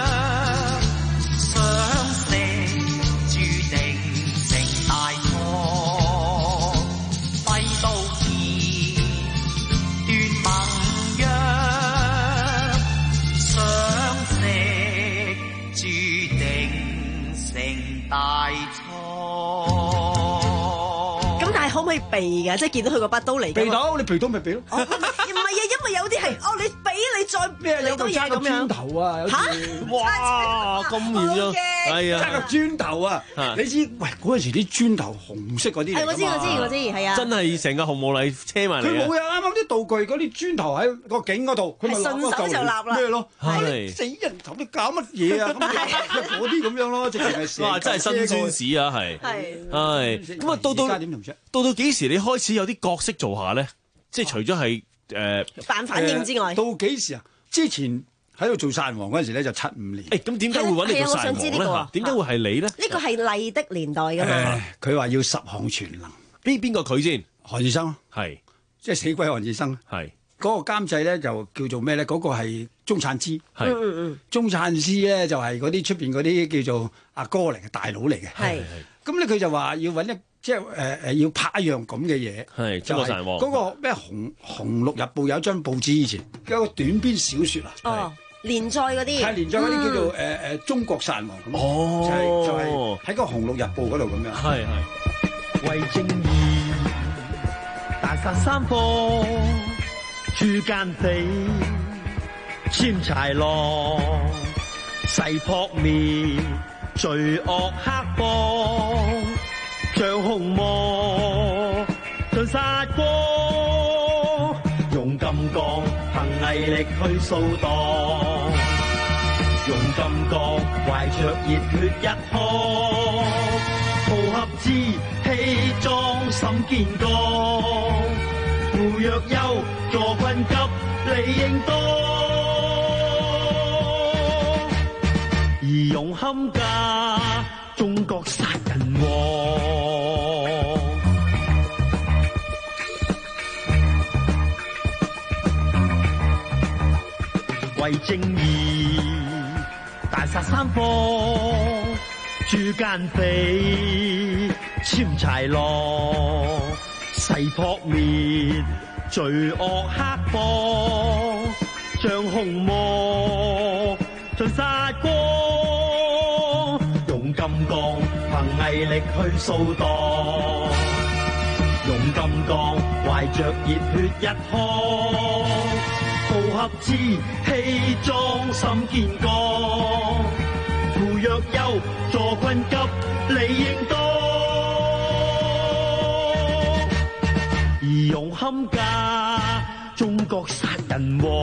相識注定成大錯，揮刀劍斷盟約，相識注定成大錯。 咁但係可唔可以避㗎？即係見到佢個把刀嚟。 避到，你避到咪避咯。 唔係啊，因為有啲係哦，你俾你再咩？有個揸個磚頭啊！有時哇咁嚴重，係啊， 揸個磚頭啊！你知喂嗰陣時啲磚頭紅色嗰啲嚟㗎嘛？ 係我知我知我知，係啊！ 真係成個紅毛嚟車埋嚟。 佢冇啊！啱啱啲道具嗰啲磚頭喺個景嗰度，佢咪順手就立啦。 咩咯？ 係死人頭，你搞乜嘢啊？咁嗰啲咁樣咯，直情係哇！真係辛酸史啊，係係係咁啊！到到到到幾時你開始有啲角色做下咧？即係除咗係誒扮反應之外， 到幾時啊？之前喺度做殺人王嗰陣時咧，就七五年。 誒咁點解會揾你做殺人王咧？嚇點解會係你咧？ 呢個係麗的年代㗎嘛。 佢話要十項全能。 邊邊個佢先？ 韓志生係即係死鬼韓志生。 係嗰個監製咧就叫做咩咧？嗰個係鐘燦之。 嗯嗯嗯。 鐘燦之咧就係嗰啲出邊嗰啲叫做阿哥嚟嘅大佬嚟嘅。 係。 咁咧佢就話要揾一即係誒誒要拍一樣咁嘅嘢。 係中國殺人王。 嗰個咩紅紅綠日報有一張報紙以前有個短篇小説啊。 哦。連載嗰啲。 係連載嗰啲叫做誒誒中國殺人王咁。 哦。 就係就係喺個紅綠日報嗰度咁樣。 係係。 為正義，大殺三科，誅奸匪，簽豺狼， 誓撲滅罪惡黑幫，像紅魔盡殺光，用金剛憑毅力去掃蕩，用金剛懷着熱血一腔，豪俠志氣壯心堅剛，扶弱幼助困急理應當，義勇冚家中國殺人王，為正義大殺三方，誅奸匪殲豺狼，誓撲滅罪惡黑幫，像紅魔盡殺光，用金剛憑毅力去掃蕩，用金剛懷着熱血一腔，豪俠志氣壯心堅剛，扶弱幼助困急理應當，義勇冚家中國殺人王。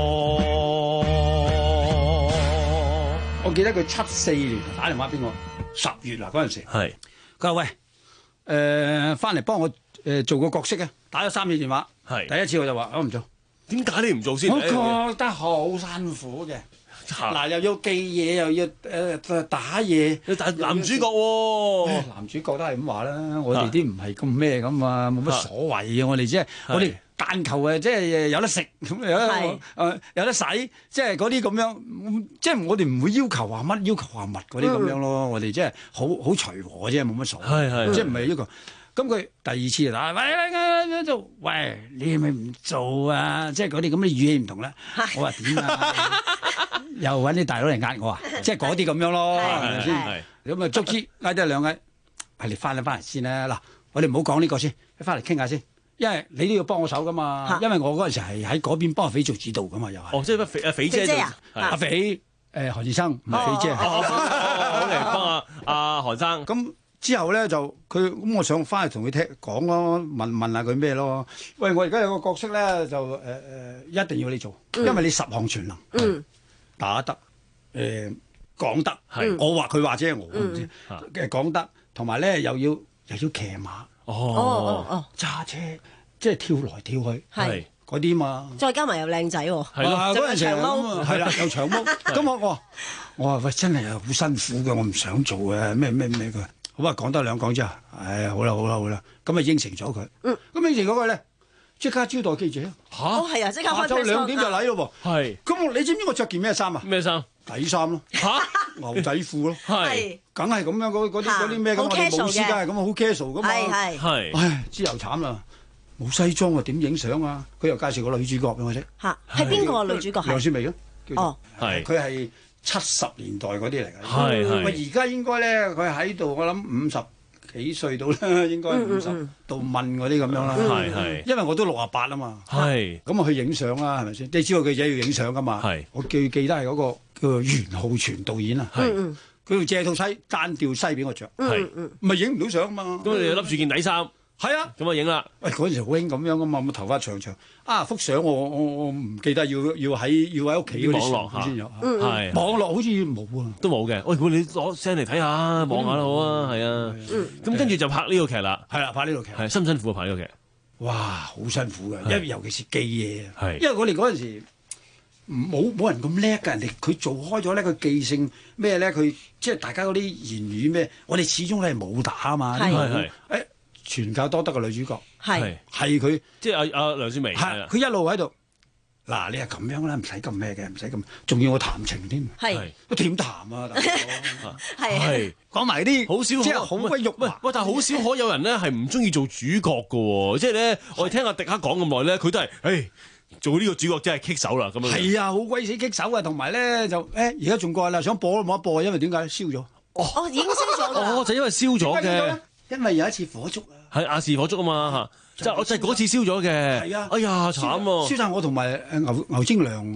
我記得佢七四年打電話俾我，十月啦嗰陣時， 係佢話喂，誒翻嚟幫我誒、呃、做個角色啊，打咗三次電話， 係第一次我就話我唔做， 點解你唔做先？ 我覺得好辛苦嘅，嗱又要記嘢又要誒、呃、打嘢， 但男主角喎、 哎，男主角都係咁話啦，我哋啲唔係咁咩咁啊，冇乜所謂嘅，我哋即係我哋。但求誒，即係有得食，咁有得誒、呃、有得使，即係嗰啲咁樣，即係我哋唔會要求話乜，要求話物嗰啲咁樣咯。嗯、我哋即係好好隨和啫，冇乜所謂，即係唔係要求。咁佢第二次打，喂喂喂做，喂你係咪唔做啊？即係嗰啲咁嘅語氣唔同啦。我話點啊？又揾啲大佬嚟呃我啊？即係嗰啲咁樣咯，係咪先？咁啊，卒之嗌得兩嗌，係你翻嚟翻嚟先啦。嗱，我哋唔好講呢個先，你翻嚟傾下先。因為你都要幫我手噶嘛，因為我嗰陣時係喺嗰邊幫阿肥做指導噶嘛，又係。 哦，即係肥阿肥姐就阿肥誒韓志生，唔係肥姐。 好嚟幫阿阿韓生。 咁之後咧就佢咁，我想翻去同佢聽講咯，問問下佢咩咯。喂，我而家有個角色咧，就誒誒、呃、一定要你做，因為你十項全能，嗯、打得誒講得，嗯、我話佢話啫，我唔知嘅講得，同埋咧又要又要騎馬。 哦哦哦， 揸車即係跳來跳去，係嗰啲嘛。 再加埋又靚仔喎， 係啦嗰陣時咁係啦又長毛。咁我我我話喂真係好辛苦嘅，我唔想做嘅咩咩咩嘅。好啊，講多兩講之後，唉好啦好啦好啦，咁啊應承咗佢。嗯，咁應承嗰個咧即刻招待記者。 嚇！哦係啊，即刻開。 下晝兩點就嚟咯喎。係。咁你知唔知我着件咩衫啊？ 咩衫？ 底衫咯。嚇！牛仔褲咯。係。梗係咁樣嗰嗰啲嗰啲咩咁，我哋舞獅梗係咁啊，好 casual 噶嘛。係係係。唉，之後慘啦，冇西裝啊，點影相啊？佢又介紹個女主角俾我識。嚇，係邊個女主角？梁雪薇咯。哦，係。佢係七十年代嗰啲嚟嘅。係係。喂，而家應該咧，佢喺度，我諗五十幾歲到啦，應該五十度問嗰啲咁樣啦。係係。因為我都六啊八啊嘛。係。咁啊去影相啦，係咪先？你知道記者要影相噶嘛？係。我記記得係嗰個叫做袁浩全導演啊。係。佢要借套西單吊西俾我着，係咪影唔到相嘛？ 咁你笠住件底衫， 係啊， 咁啊影啦。 喂，嗰陣時好興咁樣噶嘛，咁頭髮長長啊，幅相我我我唔記得要要喺要喺屋企嗰啲網絡先有，係網絡好似冇啊， 都冇嘅。喂，你攞聲嚟睇下，望下都好啊，係啊。咁跟住就拍呢個劇啦， 係啦，拍呢個劇， 係辛唔辛苦啊？拍呢個劇， 哇，好辛苦嘅，因為尤其是記嘢啊，因為我哋嗰陣時。冇冇人咁叻㗎，人哋佢做開咗咧，佢記性咩咧？佢即係大家嗰啲言語咩？我哋始終咧係武打啊嘛，係係誒全靠多得個女主角，係係佢即係阿阿梁雪薇， 係佢一路喺度嗱，你係咁樣啦，唔使咁咩嘅，唔使咁，仲要我談情添，係我點談啊？大佬係係講埋啲好少，即係好鬼肉喂喂，但係好少可有人咧係唔中意做主角㗎喎，即係咧我哋聽阿迪克講咁耐咧，佢都係誒。做呢個主角真係棘手啦，咁樣係啊，好鬼死棘手啊！同埋咧就誒，而家仲過啦，想播都冇得播，因為點解燒咗？ 哦，已經燒咗啦！ 哦，就因為燒咗嘅， 因為有一次火燭啊， 係亞視火燭啊嘛嚇，就我就係嗰次燒咗嘅。係啊，哎呀慘喎！ 燒晒我同埋誒牛牛精良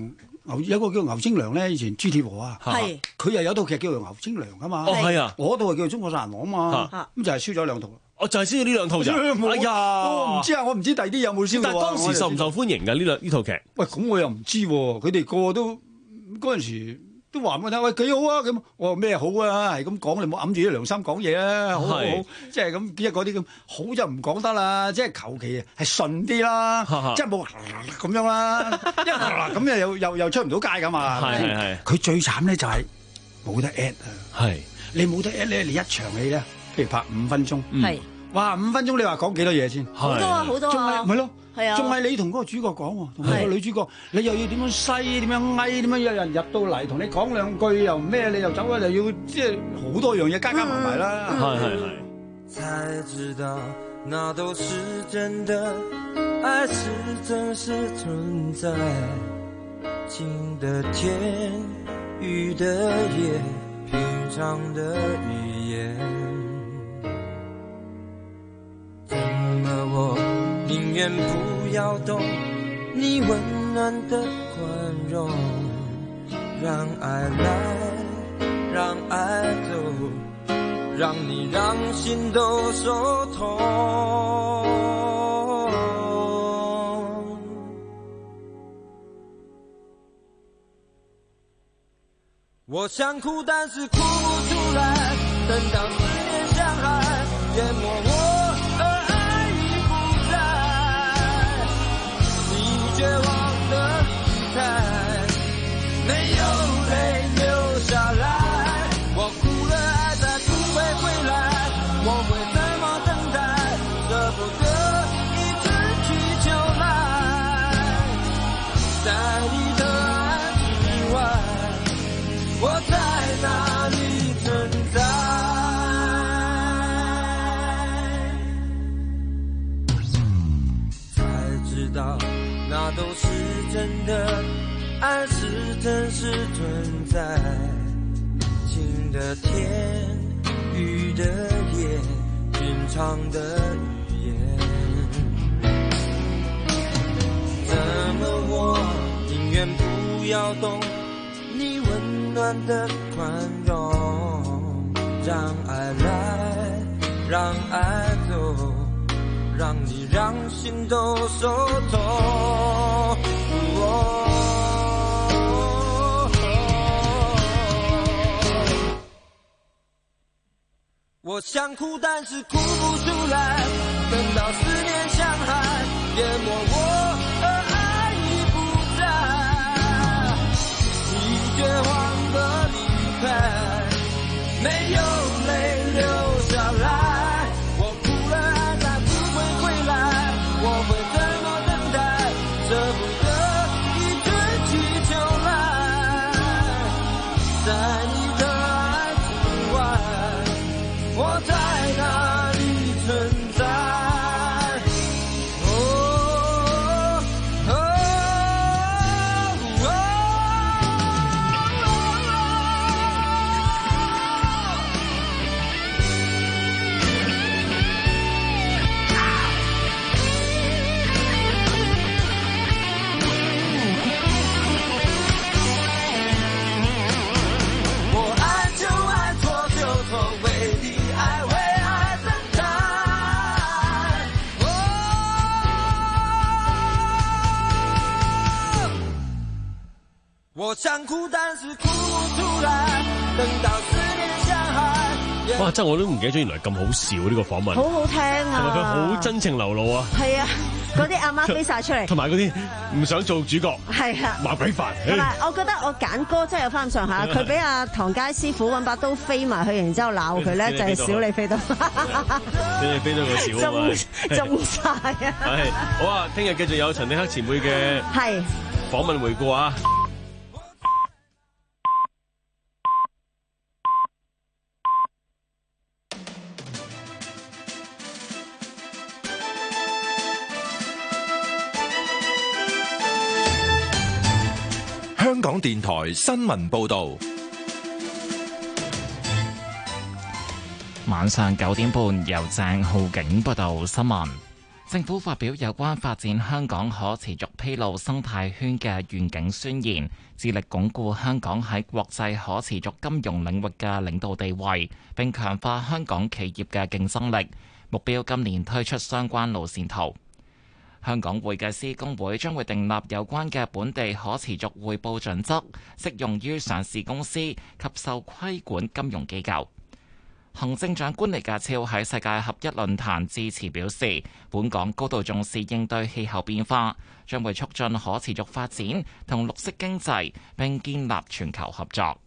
牛有一個叫牛清良咧，以前朱鐵和啊， 係佢又有套劇叫做牛清良噶嘛。 哦，係啊， 我套係叫做中國殺人王啊嘛，咁就係燒咗兩套。 我就係燒咗呢兩套咋？哎呀， 我唔知啊，我唔知第啲有冇燒到啊。 但係當時受唔受歡迎㗎呢兩呢套劇？ 喂，咁我又唔知喎，佢哋個個都嗰陣時都話我聽，喂幾好啊咁。我話咩好啊？係咁講，你冇揞住啲良心講嘢啊，好好好，即係咁，即係嗰啲咁好就唔講得啦，即係求其係順啲啦，即係冇咁樣啦，一咁又又又出唔到街㗎嘛。 係係係。 佢最慘咧就係冇得 at 啊。 係。你冇得 at 咧，你一場戲咧。譬如拍五分鐘， 係， 哇五分鐘你話講幾多嘢先？ 好多啊，好多啊， 咪咯， 係啊， 仲係你同嗰個主角講喎，同埋個女主角，你又要點樣西，點樣翳，點樣有人入到嚟同你講兩句又咩，你又走啊，又要即係好多樣嘢加加埋埋啦。 係係係。 才知道那都是真的，愛是真實存在，晴的天，雨的夜，平常的語言，怎麼我寧願不要懂你溫暖的寬容，讓愛來，讓愛走，讓你讓心都受痛。我想哭，但是哭不出來，等到思念像海淹沒我，而愛已不在，你絕望的離開，沒有淚流下來，我哭了，愛再不會回來，我會怎麼等待，捨不得一直去求來，在你的愛之外，我在哪裡存在？才知道那都是真的，愛是真實存在，晴的天，雨的夜，尋常的語言，怎麼我寧願不要懂你溫暖的寬容，讓愛來，讓愛走，讓你讓心都受痛。哦我想哭，但是哭不出來，等到思念像海淹沒我，而愛已不在，你絕望的離開，沒有淚流下來，我哭了，愛再不會回來，我會怎麼等待，捨不得一直去求來，在你的愛之外，我在哪裡存在？哦哦哦我愛就愛，錯就錯，為你愛，為愛等待。我想哭，但是哭不出來，等到思念像海。 哇！真係我都唔記得咗，原來咁好笑呢個訪問， 好好聽啊！ 同埋佢好真情流露啊！ 係啊，嗰啲阿媽飛晒出嚟， 同埋嗰啲唔想做主角， 係啊， 麻鬼煩。 同埋我覺得我揀歌真係有翻咁上下，佢俾阿唐佳師傅揾把刀飛埋去，然之後鬧佢咧，就係小李飛刀， 俾你飛到個小啊！ 中中晒啊！ 係好啊！聽日繼續有陳迪克前輩嘅係訪問回顧啊！ 香港電台新聞報道， 晚上九點半由鄭浩景報道新聞。 政府發表有關發展香港可持續披露生態圈嘅願景宣言，致力鞏固香港喺國際可持續金融領域嘅領導地位，並強化香港企業嘅競爭力。目標今年推出相關路線圖。香港會計師公會將會訂立有關嘅本地可持續匯報準則，適用於上市公司及受規管金融機構。行政長官李家超喺世界合一論壇致辭表示，本港高度重視應對氣候變化，將會促進可持續發展同綠色經濟，並建立全球合作。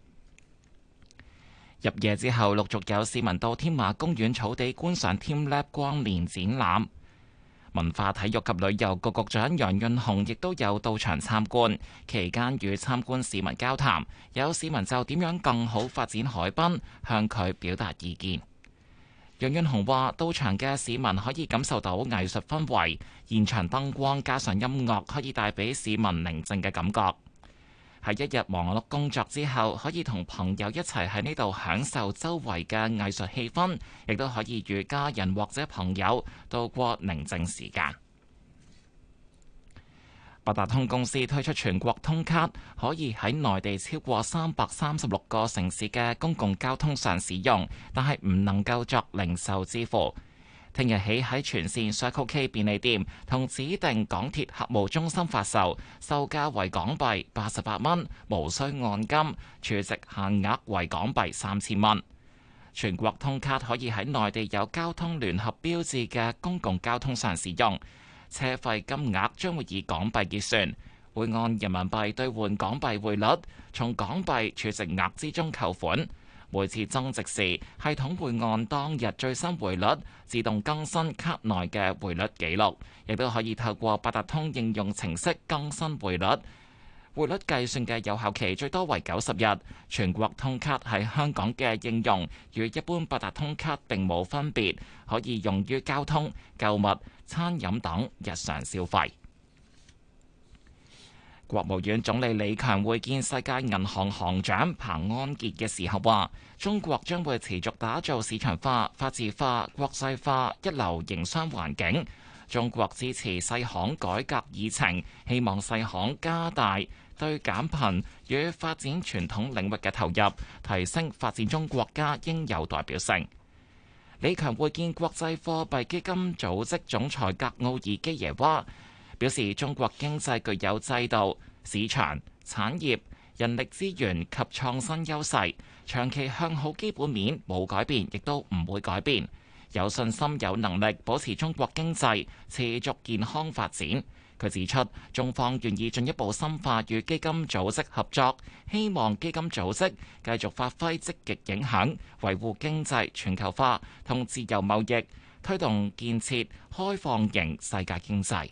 入夜之後，陸續有市民到添馬公園草地觀賞 teamLab 光年展覽。文化體育及旅遊局局長楊潤雄亦都有到場參觀，期間與參觀市民交談，有市民就點樣更好發展海濱向佢表達意見。楊潤雄話：到場嘅市民可以感受到藝術氛圍，現場燈光加上音樂可以帶俾市民寧靜嘅感覺。喺一日忙碌工作之後，可以同朋友一齊喺呢度享受周圍嘅藝術氣氛，亦都可以與家人或者朋友度過寧靜時間。八達通公司推出全國通卡，可以喺內地超過三百三十六個城市嘅公共交通上使用，但係唔能夠作零售支付。聽日起喺全線 Circle K 便利店同指定港鐵客務中心發售，售價為港幣八十八蚊，無需按金，儲值限額為港幣三千蚊。全國通卡可以喺內地有交通聯合標誌嘅公共交通上使用，車費金額將會以港幣結算，會按人民幣兌換港幣匯率，從港幣儲值額之中扣款。每次增值時，系統會按當日最新匯率自動更新卡內嘅匯率記錄，亦都可以透過八達通應用程式更新匯率。匯率計算嘅有效期最多為九十日。全國通卡喺香港嘅應用與一般八達通卡並冇分別，可以用於交通、購物、餐飲等日常消費。國務院總理李強會見世界銀行行長彭安傑嘅時候話，中國將會持續打造市場化、法治化、國際化一流營商環境。中國支持細行改革議程，希望細行加大對減貧與發展傳統領域嘅投入，提升發展中國家應有代表性。李強會見國際貨幣基金組織總裁格奧爾基耶娃，表示中國經濟具有制度、市場、產業、人力資源及創新優勢，長期向好基本面冇改變，亦都唔會改變，有信心有能力保持中國經濟持續健康發展。佢指出，中方願意進一步深化與基金組織合作，希望基金組織繼續發揮積極影響，維護經濟全球化同自由貿易，推動建設開放型世界經濟。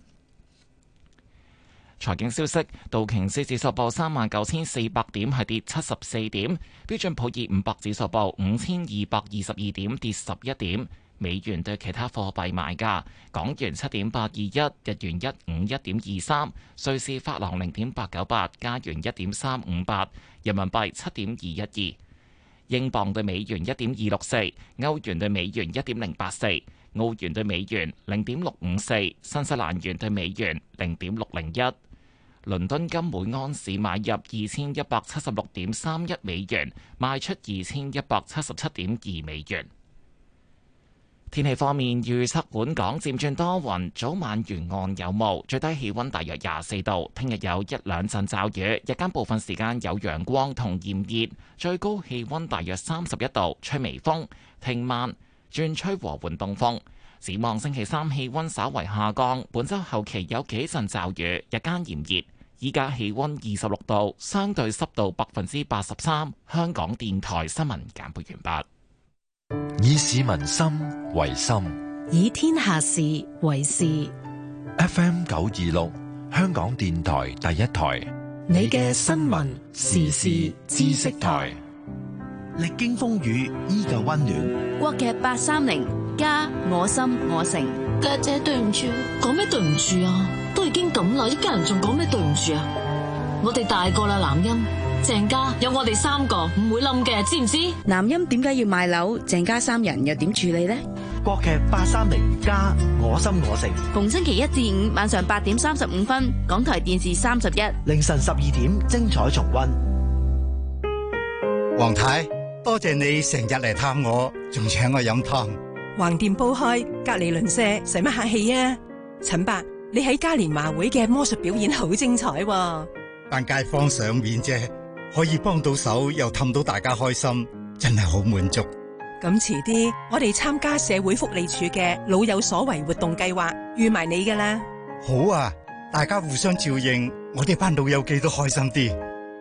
財經消息，道瓊斯指數報三萬九千四百點，係跌七十四點；標準普爾五百指數報五千二百二十二點，跌十一點。美元對其他貨幣賣價：港元七點八二一，日元一五一點二三，瑞士法郎零點八九八，加元一點三五八，人民幣七點二一二，英鎊對美元一點二六四，歐元對美元一點零八四，澳元對美元零點六五四，新西蘭元對美元零點六零一。倫敦金每盎司買入二千一百七十六點三一美元，賣出二千一百七十七點二美元。天氣方面，預測本港漸轉多雲，早晚沿岸有霧，最低氣溫大約廿四度。聽日有一兩陣驟雨，日間部分時間有陽光同炎熱，最高氣溫大約三十一度，吹微風。聽晚轉吹和緩東風。展望星期三氣溫稍為下降，本週後期有幾陣驟雨，日間炎熱。依家氣溫二十六度，相對濕度百分之八十三。香港電台新聞簡報完畢。 以市民心為心， 以天下事為事。 F M 九二六，香港電台第一台， 你嘅新聞時事知識台， 歷經風雨依舊溫暖。 國劇八三零，家我心我城。 家姐對唔住，講咩對唔住啊？都已經咁啦，一家人仲講咩對唔住啊？我哋大個啦，南音。鄭家有我哋三個唔會冧嘅，知唔知？ 南音點解要賣樓？鄭家三人又點處理呢？ 國劇八三零加我心我城， 逢星期一至五晚上八點三十五分，港台電視三十一， 凌晨十二點精彩重溫。 黃太，多謝你成日嚟探我，仲請我飲湯。 橫掂煲開，隔籬鄰舍，使乜客氣啊？陳伯，你喺嘉年華會嘅魔術表演好精彩喎， 扮街坊賞面啫，可以幫到手又氹到大家開心，真係好滿足。 咁遲啲，我哋參加社會福利署嘅老有所為活動計劃，預埋你噶啦。 好啊，大家互相照應，我哋班老友記都開心啲。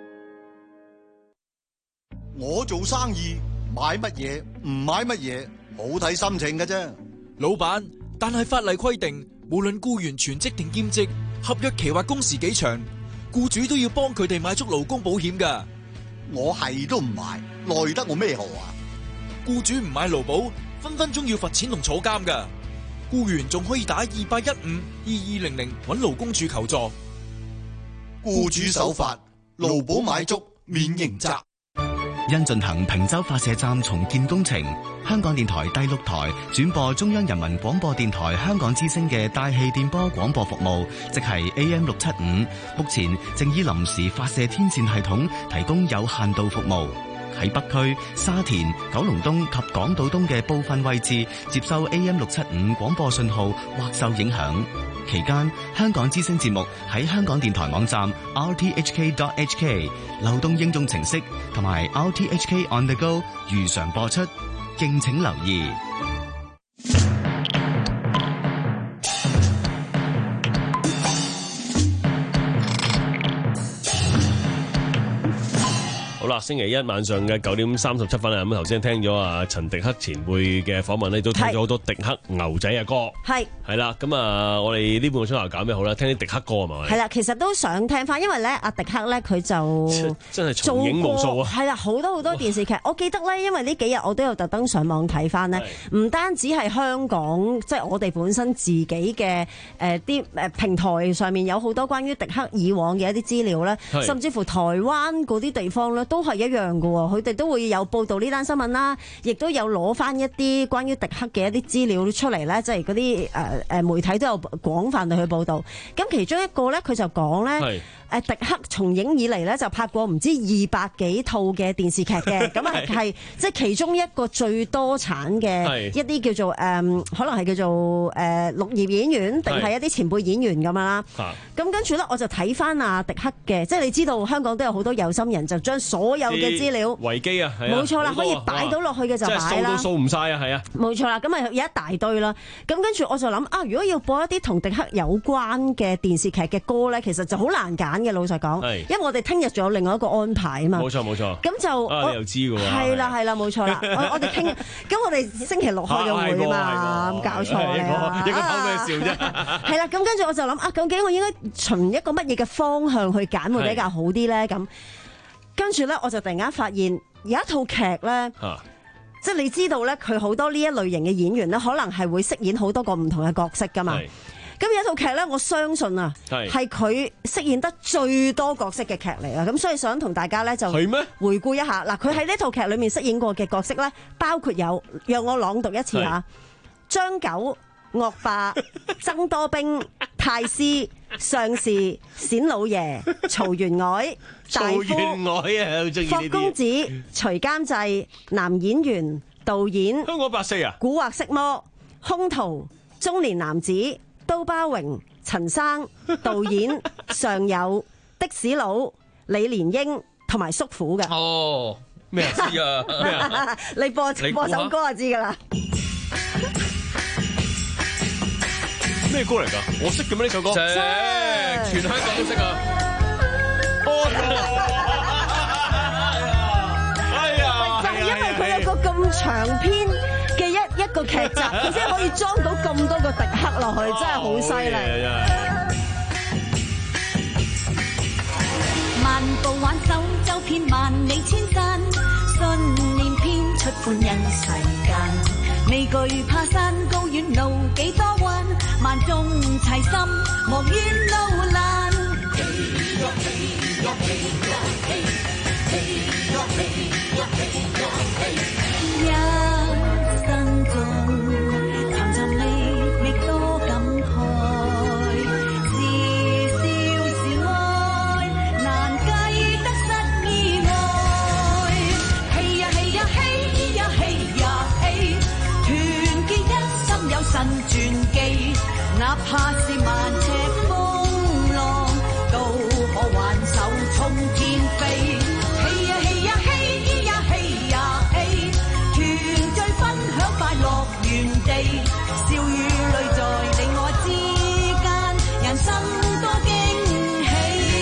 我做生意買乜嘢唔買乜嘢，好睇心情嘅啫。 老闆，但係法例規定，無論僱員全職定兼職，合約期或工時幾長，僱主都要幫佢哋買足勞工保險噶。 我係都唔買，奈得我咩何啊？ 僱主唔買勞保，分分鐘要罰錢同坐監噶。僱員仲可以打二八一五二二零零揾勞工處求助。 僱主守法，勞保買足免刑責。 因進行坪洲發射站重建工程，香港電台第六台轉播中央人民廣播電台香港之聲嘅大氣電波廣播服務，即係 A M 六七五，目前正以臨時發射天線系統提供有限度服務。喺北區、沙田、九龍東及港島東嘅部分位置接收 A M 六七五廣播信號或受影響。期間，香港之聲節目喺香港電台網站 r t h k dot h k、流動應用程式同埋 r t h k on the go 如常播出，敬請留意。 好啦，星期一晚上嘅九點三十七分啊！咁頭先聽咗啊陳迪克前輩嘅訪問咧，都聽咗好多迪克牛仔嘅歌。係係啦，咁啊，我哋呢半個鐘頭搞咩好咧？聽啲迪克歌係咪？ 係啦，其實都想聽翻，因為咧阿迪克咧佢就真係重影無數啊！ 係啦，好多好多電視劇，我記得咧，因為呢幾日我都有特登上網睇翻咧，唔單止係香港，即係我哋本身自己嘅誒啲誒平台上面有好多關於迪克以往嘅一啲資料咧，甚至乎台灣嗰啲地方咧都係一樣嘅喎，佢哋都會有報導呢單新聞啦，亦都有攞翻一啲關於迪克嘅一啲資料出嚟咧，即係嗰啲誒誒媒體都有廣泛地去報導。咁其中一個咧，佢就講咧。誒迪克從影以嚟咧就拍過唔知二百幾套嘅電視劇嘅，咁啊係即係其中一個最多產嘅一啲叫做誒、嗯，可能係叫做誒綠葉演員，定係一啲前輩演員咁樣啦。咁跟住咧，我就睇翻阿迪克嘅，即係你知道香港都有好多有心人，就將所有嘅資料維基啊，冇錯啦，可以擺到落去嘅就擺啦。即係數都數唔晒啊，係啊，冇錯啦。咁啊有一大堆啦。咁跟住我就諗啊，如果要播一啲同迪克有關嘅電視劇嘅歌咧，其實就好難揀嘅，老實講，因為我哋聽日仲有另外一個安排啊嘛。冇錯冇錯。咁就啊，你又知㗎喎。係啦係啦，冇錯啦。我我哋傾，咁我哋星期六開咗會啊嘛，咁搞錯你啊！應該講咩笑啫？係啦，咁跟住我就諗啊，究竟我應該循一個乜嘢嘅方向去揀會比較好啲咧？咁跟住咧，我就突然間發現有一套劇咧，即係你知道咧，佢好多呢一類型嘅演員咧，可能係會飾演好多個唔同嘅角色㗎嘛。咁有一套劇咧，我相信啊，係佢飾演得最多角色嘅劇嚟啊！咁所以想同大家咧就回顧一下。嗱，佢喺呢套劇裏面飾演過嘅角色咧，包括有，讓我朗讀一次嚇：張九、惡霸、曾多兵、太師、上士、冼老爺、曹員外、大夫、霍公子、徐監製、男演員、導演、 香港八四啊、 古惑色魔、兇徒、中年男子、都巴榮、陳生、導演、尚友、的士佬、李連英同埋叔父嘅。 哦，咩知啊？咩啊？ 你播播首歌就知噶啦。 咩歌嚟㗎？我識嘅咩呢首歌？ 全香港都識啊！ 哎呀， 就係因為佢有個咁長篇嘅一一個劇集，佢先可以裝到咁多個迪克落去，真係好犀利。 漫步挽手，走遍萬里千山，信念編出歡欣世間。未懼怕山高遠路幾多彎，萬眾齊心莫怨路難。一生中神傳記，哪怕是萬尺風浪，都可挽手衝天飛。嘿呀嘿呀嘿咿呀嘿呀嘿，團聚分享快樂原地，笑與淚在你我之間，人生多驚喜。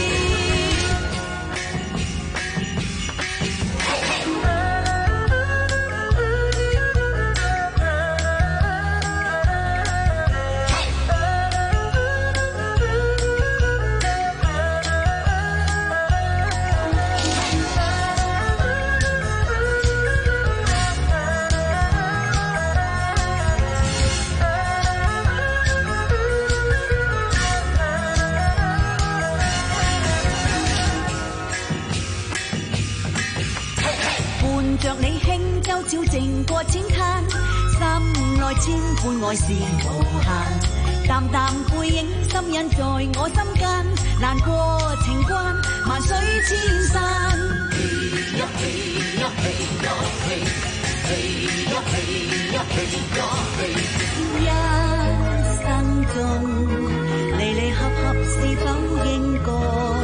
着你輕舟照靜過淺灘，心內千般愛是無限，淡淡背影深印在我心間，難過情關萬水千山。嘿呀嘿呀嘿呀嘿，嘿呀嘿呀嘿呀嘿，一生中離離合合是否應該？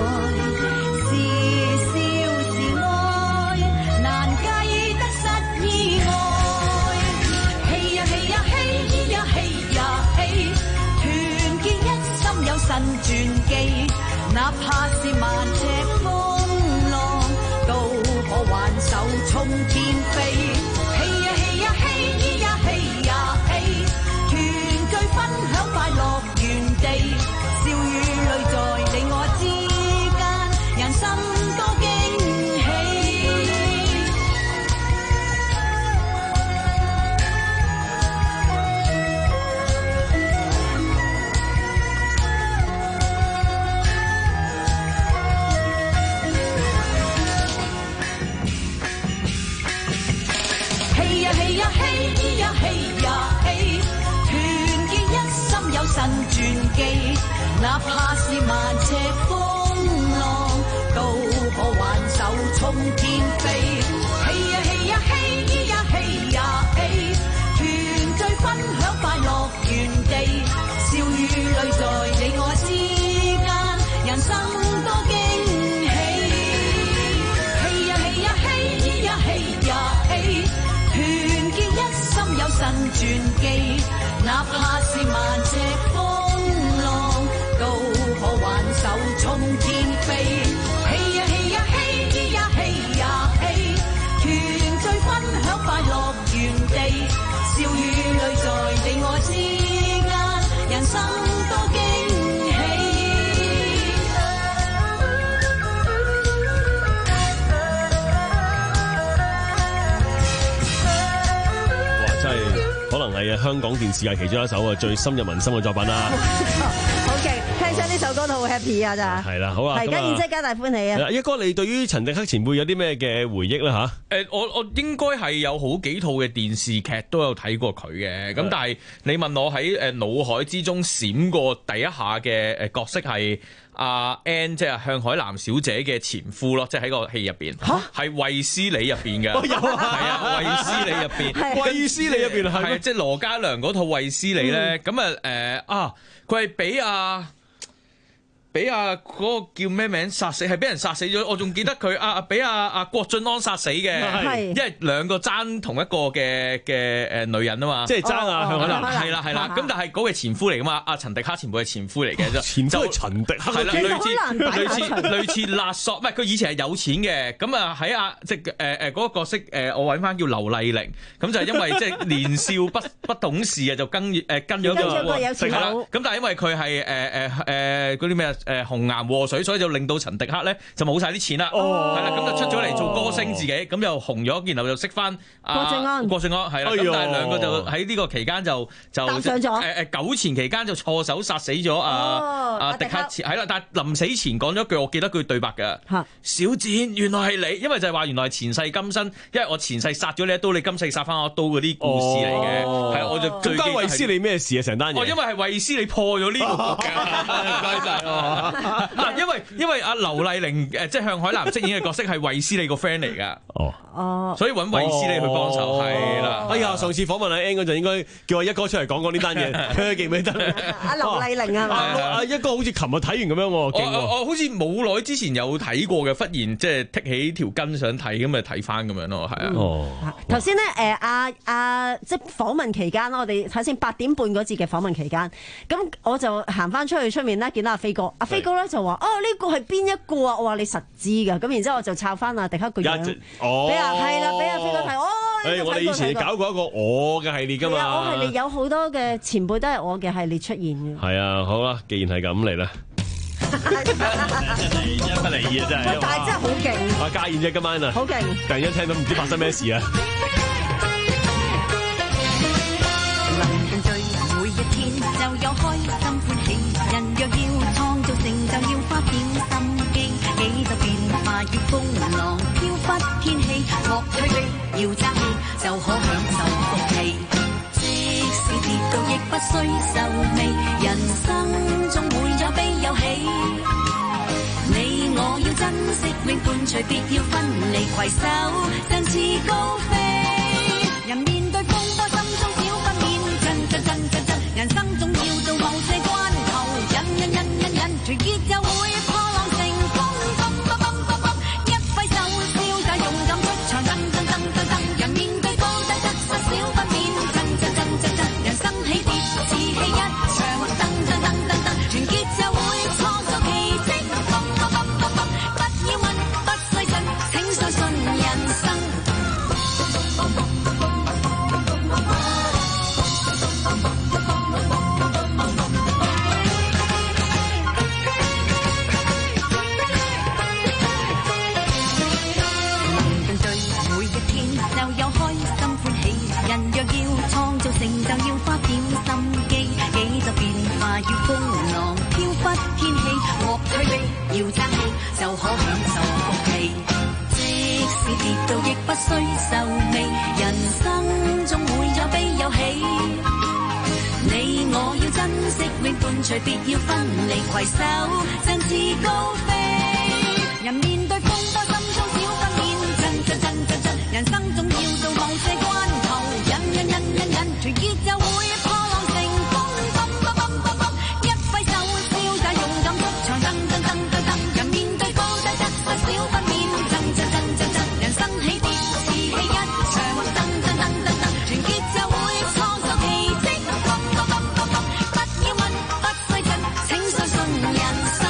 神傳記，哪怕是萬尺風浪，都可挽手衝天飛。嘿呀嘿呀嘿咿呀嘿呀嘿，團聚分享快樂原地，笑與淚在你我之間，人生多驚喜。神傳記，哪怕是萬尺風浪，都可挽手衝天飛。嘿呀嘿呀嘿咿呀嘿呀嘿，團聚分享快樂原地，笑與淚在你我之間，人生多驚喜。嘿呀嘿呀嘿咿呀嘿呀嘿，團結一心有神傳記，哪怕是萬尺風浪，都可挽手衝天飛。嘿呀嘿呀嘿咿呀嘿呀嘿，團聚分享快樂原地，笑與淚在你我之間，人生多驚喜。 哇！真係可能係香港電視界其中一首啊最深入民心嘅作品啦。 好嘅，聽親呢首歌都好 happy 啊！咋係啦，好啊， 係家燕姐皆大歡喜啊！ 一哥，你對於陳迪克前輩有啲咩嘅回憶咧嚇？ 誒，我我應該係有好幾套嘅電視劇都有睇過佢嘅，咁但係你問我喺誒腦海之中閃過第一下嘅誒角色係阿 Anne，即係向海嵐小姐嘅前夫咯，即係喺個戲入邊，係衛斯理入邊嘅， 有啊， 係啊，衛斯理入邊， 衛斯理入邊係即係羅嘉良嗰套衛斯理咧，咁啊誒啊，佢係俾阿。俾阿嗰個叫咩名殺死，係俾人殺死咗。我仲記得佢阿俾阿阿郭晉安殺死嘅，因為兩個爭同一個嘅嘅誒女人啊嘛， 即係爭啊向海嵐， 係啦係啦。咁但係嗰個前夫嚟噶嘛，阿陳迪克前輩係前夫嚟嘅啫， 前夫係陳迪克， 係啦，類似類似類似勒索，唔係佢以前係有錢嘅，咁啊喺阿即係誒誒嗰個角色誒，我揾翻叫劉麗玲，咁就係因為即係年少不不懂事啊，就跟誒跟咗個有錢佬， 咁但係因為佢係誒誒誒嗰啲咩啊？誒紅顏禍水，所以就令到陳迪克咧就冇晒啲錢啦，係啦，咁就出咗嚟做歌星自己，咁就紅咗，然後就識翻郭晉安， 郭晉安係啦，咁但係兩個就喺呢個期間就就搭上咗， 誒誒糾纏期間就錯手殺死咗阿阿迪克，係啦，但係臨死前講咗句，我記得句對白嘅，小賤原來係你，因為就係話原來係前世今生，因為我前世殺咗你一刀，你今世殺翻我一刀嗰啲故事嚟嘅，係我就最記得。 關衛斯理咩事啊？成單嘢， 哦，因為係衛斯理破咗呢個局嘅，唔該曬。 嗱，因為因為阿劉麗玲誒即係向海嵐飾演嘅角色係衛斯理個 friend 嚟㗎。 哦哦， 所以揾衛斯理去幫手係啦。 哎呀，上次訪問阿 N 嗰陣應該叫阿一哥出嚟講講呢單嘢，佢記唔記得？ 阿劉麗玲係嘛？ 阿一哥好似琴日睇完咁樣喎，勁喎！ 我好似冇耐之前有睇過嘅，忽然即係剔起條筋想睇，咁咪睇翻咁樣咯，係啊。 哦， 頭先咧誒阿阿即係訪問期間我哋睇先八點半嗰節嘅訪問期間，咁我就行翻出去出面咧，見到阿飛哥，阿飛哥咧就話：哦，呢個係邊一個啊？我話你實知㗎，咁然之後我就抄翻阿迪克個樣， 哦， 俾阿係啦，俾阿飛哥睇，哦。 誒，我哋以前搞過一個我嘅系列㗎嘛， 我系列有好多嘅前輩都係我嘅系列出現嘅。 係啊，好啦，既然係咁嚟啦，一不離二啊，真係。 但係真係好勁。 阿家燕姐今晚啊， 好勁！ 突然間聽到唔知發生咩事啊！ 能共聚每一天就有開心歡喜，人若要創造成就要花點心機，幾多變化要風浪飄忽天氣，莫退避要爭氣就可享受福氣。即使跌倒亦不需愁眉，人生中會有悲有喜，你我要珍惜永伴隨，別要分離，攜手振翅高飛。人面對風波心中少不免震震震震震，人生總要到某些關頭，忍忍忍忍忍，團結又會破浪成風，砰砰砰砰砰，一揮手瀟灑勇敢出場，噔噔噔噔噔，人面對高低得失少不免震震震震震，人生起跌自欺一場，噔噔噔噔噔，團結就會創造奇蹟，砰砰砰砰砰，不要問不需信，請相信人生。要爭氣就可享受福氣，即使跌倒亦不需愁眉，人生中會有悲有喜，你我要珍惜永伴隨，別要分離，攜手振翅高飛。人面對風波心中少不免震震震震震，人生總要到某些關頭，忍忍忍忍忍，團結就會破浪成風，砰砰砰砰砰，一揮手瀟灑勇敢出場，噔噔噔噔噔，人面對高低得失少不免震震震震震，人生起跌自欺一場，噔噔噔噔噔，團結就會創造奇蹟，砰砰砰砰砰，不要問不需震，請相信人生。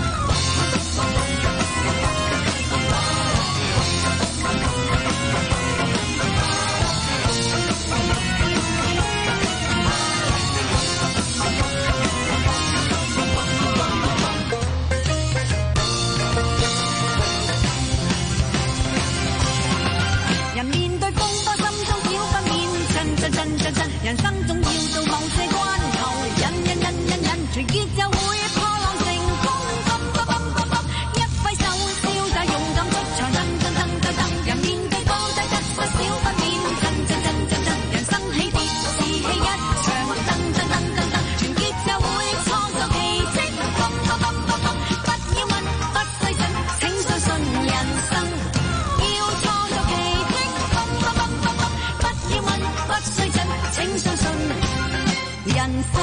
人面對風波心中少不免震震震震震，人生總要到某些關頭，忍忍忍忍忍，團結就會破浪成風，砰砰砰砰砰，一揮手瀟灑勇敢出場，噔噔噔噔噔，人面對高低得失少不免震震震震震，人生起跌自欺一場，噔噔噔噔噔，團結就會創造奇蹟，砰砰砰砰砰，不要問不需震，請相信人生要創造奇蹟，砰砰砰砰砰，不要問不需震，請相信人生。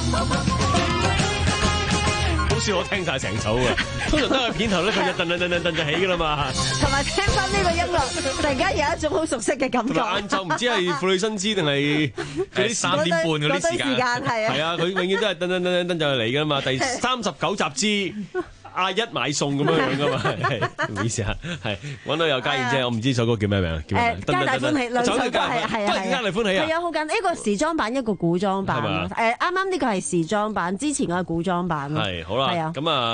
好少我聽晒成首嘅，通常都係片頭咧，佢就噔噔噔噔噔就起噶啦嘛。 同埋聽翻呢個音樂，突然間有一種好熟悉嘅感覺。 晏晝唔知係婦女新知定係嗰啲三點半嗰啲時間， 係啊， 係啊，佢永遠都係噔噔噔噔噔就嚟噶嘛。第三十九集之阿一買餸咁樣樣噶嘛，唔好意思啊，係揾到有家燕姐，我唔知首歌叫咩名，叫咩名？ 誒，皆大歡喜，兩首歌係係啊， 都係皆大歡喜啊！ 係啊，好簡單，一個時裝版，一個古裝版。誒，啱啱呢個係時裝版，之前嗰個古裝版咯。 係好啦，咁啊。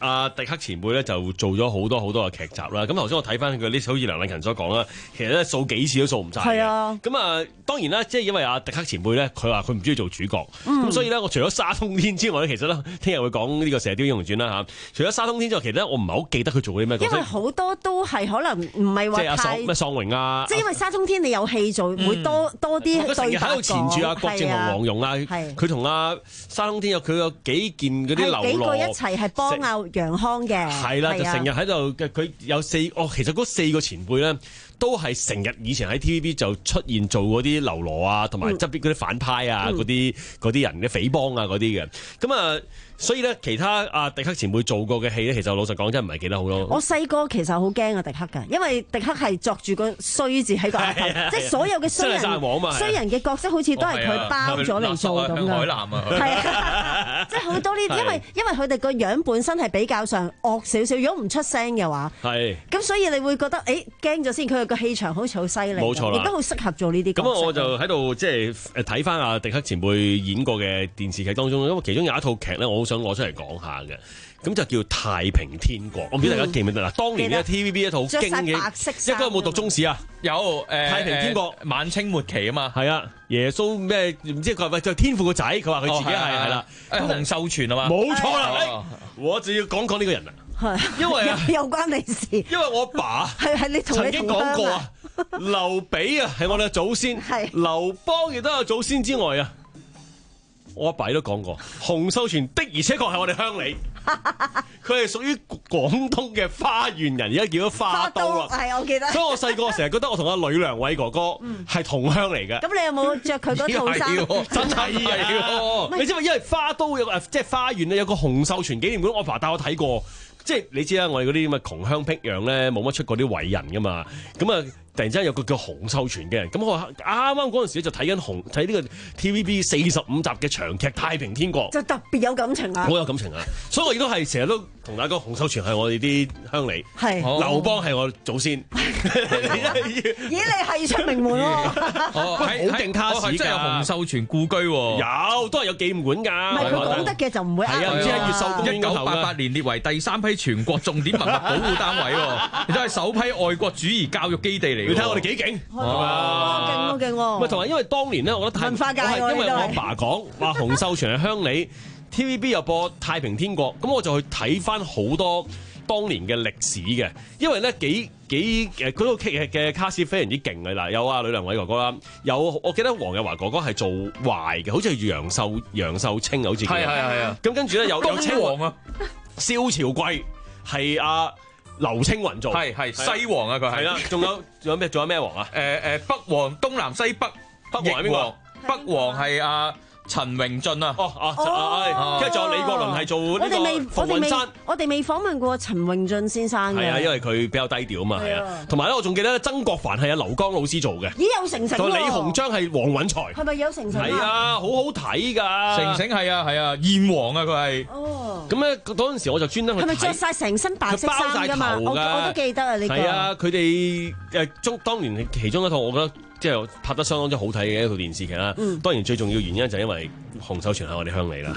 阿迪克前輩咧就做咗好多好多嘅劇集啦。咁頭先我睇翻佢呢，好似梁禮勤所講啦，其實咧數幾次都數唔晒。係啊。咁啊，當然啦，即係因為阿迪克前輩咧，佢話佢唔中意做主角，咁、嗯、所以咧，我除咗沙通天之外咧，其實咧，聽日會講呢個《射雕英雄傳》啦嚇。除咗沙通天之外，其實我唔係好記得佢做過啲咩角色。因為好多都係可能唔係話太即係阿喪咩喪榮啊。即係因為沙通天你有戲做，嗯、會多多啲對白講。佢成日喺度纏住阿郭靖同黃蓉啊，佢同阿沙通天有佢有幾件嗰啲流落。幾個一齊係幫阿楊康嘅。係啦，就成日喺度嘅，佢有四哦，其實嗰四個前輩咧。都係成日以前喺 T V B 就出現做嗰啲流羅啊，同埋側邊嗰啲反派啊，嗰啲嗰啲人嘅匪幫啊嗰啲嘅，咁啊。所以咧，其他阿迪克前輩做過嘅戲咧，其實我老實講真係唔係記得好多。我細個其實好驚阿迪克㗎，因為迪克係作住個衰字喺個額頭，即係所有嘅衰人衰人嘅角色好似都係佢包咗嚟做咁㗎。海南啊，係啊，即係好多呢啲，因為因為佢哋個樣本身係比較上惡少少，如果唔出聲嘅話，係咁，所以你會覺得誒驚咗先，佢個氣場好似好犀利，冇錯啦，亦都好適合做呢啲角色。咁我就喺度即係誒睇翻阿迪克前輩演過嘅電視劇當中，因為其中有一套劇咧，我好想攞出嚟講下嘅，咁就叫《太平天國》。我唔知大家記唔記得啦？當年呢 T V B 一套好經嘅，一個有冇讀中史啊？有誒，《太平天國》晚清末期啊嘛，係啊，耶穌咩唔知佢話喂就天父個仔，佢話佢自己係係啦，洪秀全啊嘛，冇錯啦，我就要講講呢個人啦，係因為有關你事，因為我阿爸係係你曾經講過啊，劉備啊係我哋嘅祖先，係劉邦亦都有祖先之外啊。我阿爸都講過，洪秀全的而且確係我哋鄉里，佢係屬於廣東嘅花縣人，而家叫咗花都啦。係我記得。所以我細個成日覺得我同阿呂良偉哥哥係同鄉嚟嘅。咁、嗯、你有冇着佢嗰套衫？真係啊！你知唔知因為花都有即係花縣咧有個洪秀全紀念館，我阿爸帶我睇過。即係你知啦，我哋嗰啲咁嘅窮鄉僻壤咧，冇乜出過啲偉人噶嘛，咁啊。突然之間有個叫洪秀全嘅人，咁我啱啱嗰陣時就睇緊紅睇呢個 T V B 四十五集嘅長劇《太平天國》，就特別有感情啊！好有感情啊！所以我亦都係成日都同大家講，洪秀全係我哋啲鄉里，係劉邦係我祖先。咦？你係出名門喎？好勁卡士㗎！真係有洪秀全故居喎，有都係有紀念館㗎。唔係佢講得嘅就唔會係啊！唔知喺越秀公園一九八八年列為第三批全國重點文物保護單位喎，亦都係首批愛國主義教育基地嚟。你睇我哋幾勁，係嘛？勁喎勁喎！咪同埋因為當年咧，我覺得文化界喎，因為我阿爸講話洪秀全係鄉里 ，T V B 又播《太平天國》，咁我就去睇翻好多當年嘅歷史嘅，因為咧幾幾誒嗰套劇嘅卡士非常之勁嘅嗱，有啊呂良偉哥哥啦，有我記得黃日華哥哥係做壞嘅，好似係楊秀楊秀清好似係係係啊，咁跟住咧有有青王啊，蕭朝貴係阿。劉青雲做係係西王啊，佢係啦，仲有仲有咩仲有咩王啊？誒誒、呃、北王東南西北北王係邊個？北王係阿陳榮俊啊！哦哦，跟住仲有李國麟係做呢個馮雲山。我哋未訪問過陳榮俊先生嘅。係啊，因為佢比較低調啊嘛，係啊。同埋咧，我仲記得曾國藩係阿劉江老師做嘅。咦，有成成喎！李鴻章係黃允財。係咪有成成啊？係啊，好好睇㗎。成成係啊係啊，燕王啊佢係。哦。咁咧嗰陣時我就專登去睇。係咪著曬成身白色衫㗎嘛？我我都記得啊呢個。係啊，佢哋誒中當年其中一套，我覺得。即係拍得相當之好睇嘅一套電視劇啦。嗯、當然最重要原因就係因為洪秀全係我哋鄉里啦。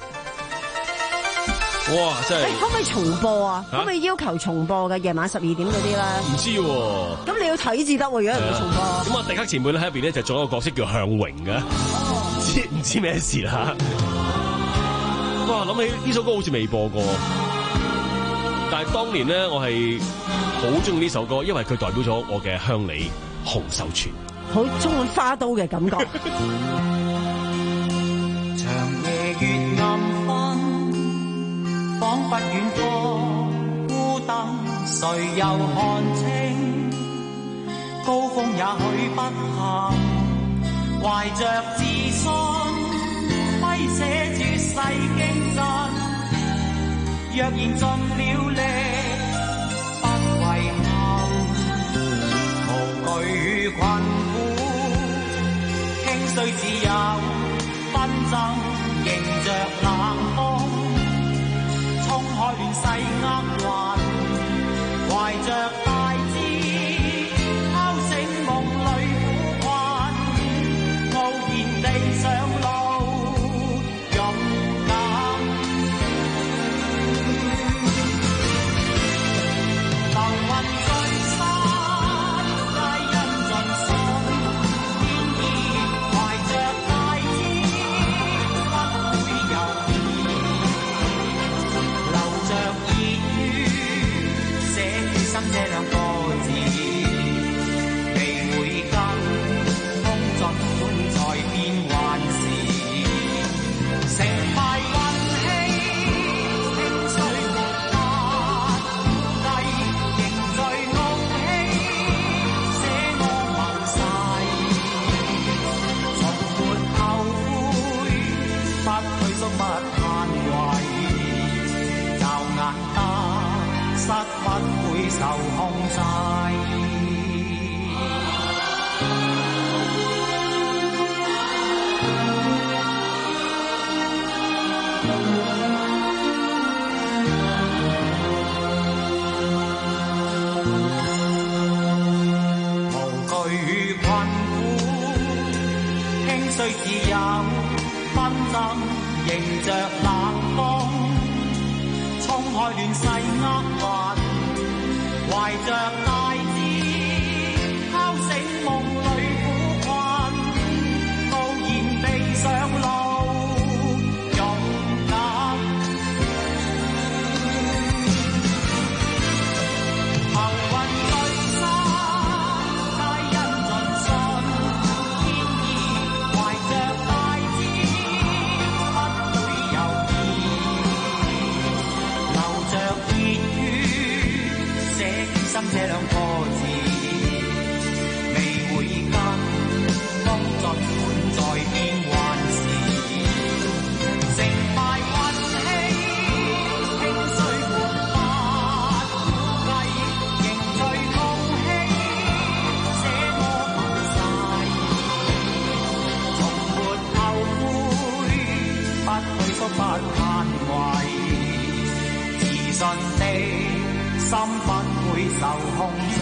哇！真係、欸、可唔可以重播啊？可唔可以要求重播嘅夜晚十二點嗰啲啦？唔知喎、啊。咁你要睇至得喎，如果人哋重播。咁啊，迪克前輩咧喺入邊咧就做一個角色叫向榮嘅，唔知唔知咩事啦。哇！諗起呢首歌好似未播過，但係當年咧我係好中意呢首歌，因為佢代表咗我嘅鄉里洪秀全。好充滿花都嘅感覺。長夜月暗昏，彷彿遠方孤燈誰又看清？高峰也許不幸，懷着自信，揮寫絕世經真。若然盡了力，不遺憾，無懼困苦，傾雖只有紛爭，迎着冷風，衝開亂世厄運，懷着大志，敲醒夢裏苦困，傲然地上路，勇敢。 迎着冷風，衝開亂世厄運，懷着大志，敲醒夢裏苦困，傲然地上路，勇敢。幸運最深，皆因盡信，天意懷着大志，不會猶豫，流着熱血，寫起心這兩個字，未會跟風盡管在變幻時，成敗運氣，興衰活法，估計凝聚共氣，這麼憑誓，從沒後悔，不退縮不盼懷，自信的心不會受控制。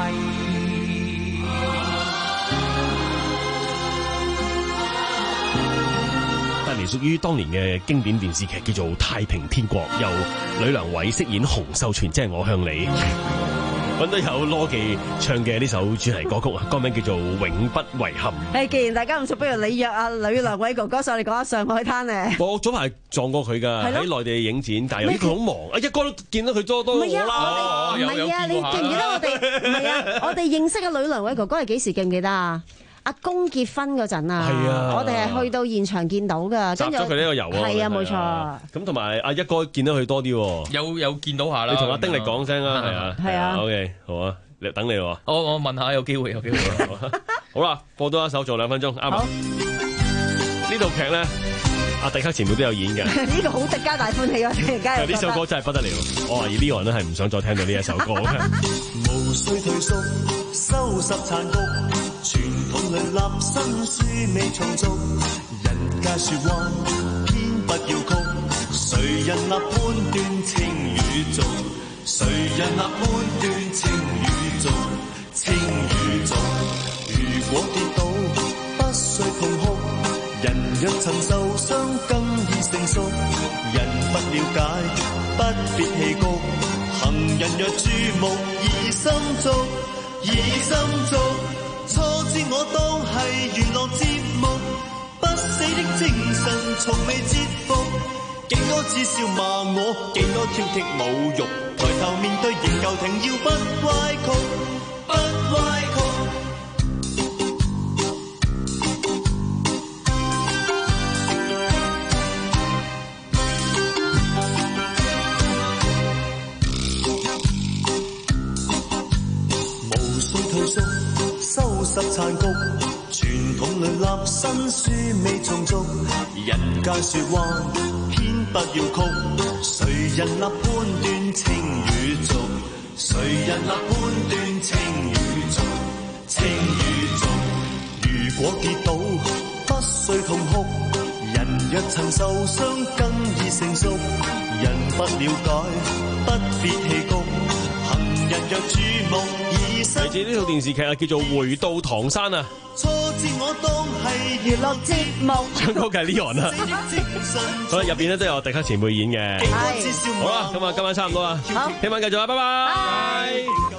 帶嚟屬於當年嘅經典電視劇叫做《太平天國》，由呂良偉飾演洪秀全，即係我向你。揾到有羅記唱嘅呢首主題歌曲啊，歌名叫做《永不遺憾》。 誒，既然大家咁熟，不如你約阿呂良偉哥哥上嚟講下上海灘咧。 我早排撞過佢㗎，喺內地影展，但係由於佢好忙，啊一哥都見到佢多多我啦。 唔係啊，你記唔記得我哋？唔係啊，我哋認識嘅呂良偉哥哥係幾時？記唔記得啊？阿公結婚嗰陣啊， 係啊， 我哋係去到現場見到㗎， 集咗佢呢個油啊， 係啊，冇錯。 咁同埋阿一哥見到佢多啲， 有有見到下啦。 你同阿丁力講聲啊，係啊， 係啊。 OK，好啊，等你喎。 我我問下，有機會有機會。 好啦，播多一首，做兩分鐘，啱啊。呢套劇咧，阿迪克前輩都有演嘅。 呢個好迪加大歡喜啊！突然間呢首歌真係不得了，我懷疑呢個人都係唔想再聽到呢一首歌。 無需退縮，收拾殘局，傳統裏立新書未重組。人家說彎，偏不要曲。誰人立判斷情與俗？誰人立判斷情與俗？情與俗。如果跌倒，不需痛哭。人若曾受傷，更已成熟。人不了解，不必氣谷。行人若注目，疑心足，疑心足。錯知我當係娛樂節目，不死的精神從未折服。幾多恥笑罵我，幾多挑剔侮辱，抬頭面對仍舊停，要不歪曲，不歪曲。收拾殘局，傳統裏立新書未重組。人家說話偏不要曲，誰人立判斷情與俗？誰人立判斷情與俗？情與俗。如果跌倒，不需痛哭。人若曾受傷，更已成熟。人不了解，不必氣谷。行人若注目。 嚟自呢套電視劇啊，叫做《回到唐山》啊。 錯知我當係娛樂節目， 唱歌嘅 Leon 啊。好啦，入邊咧都有迪克前輩演嘅。好啦，咁啊，今晚差唔多啦，聽晚繼續啊，拜拜。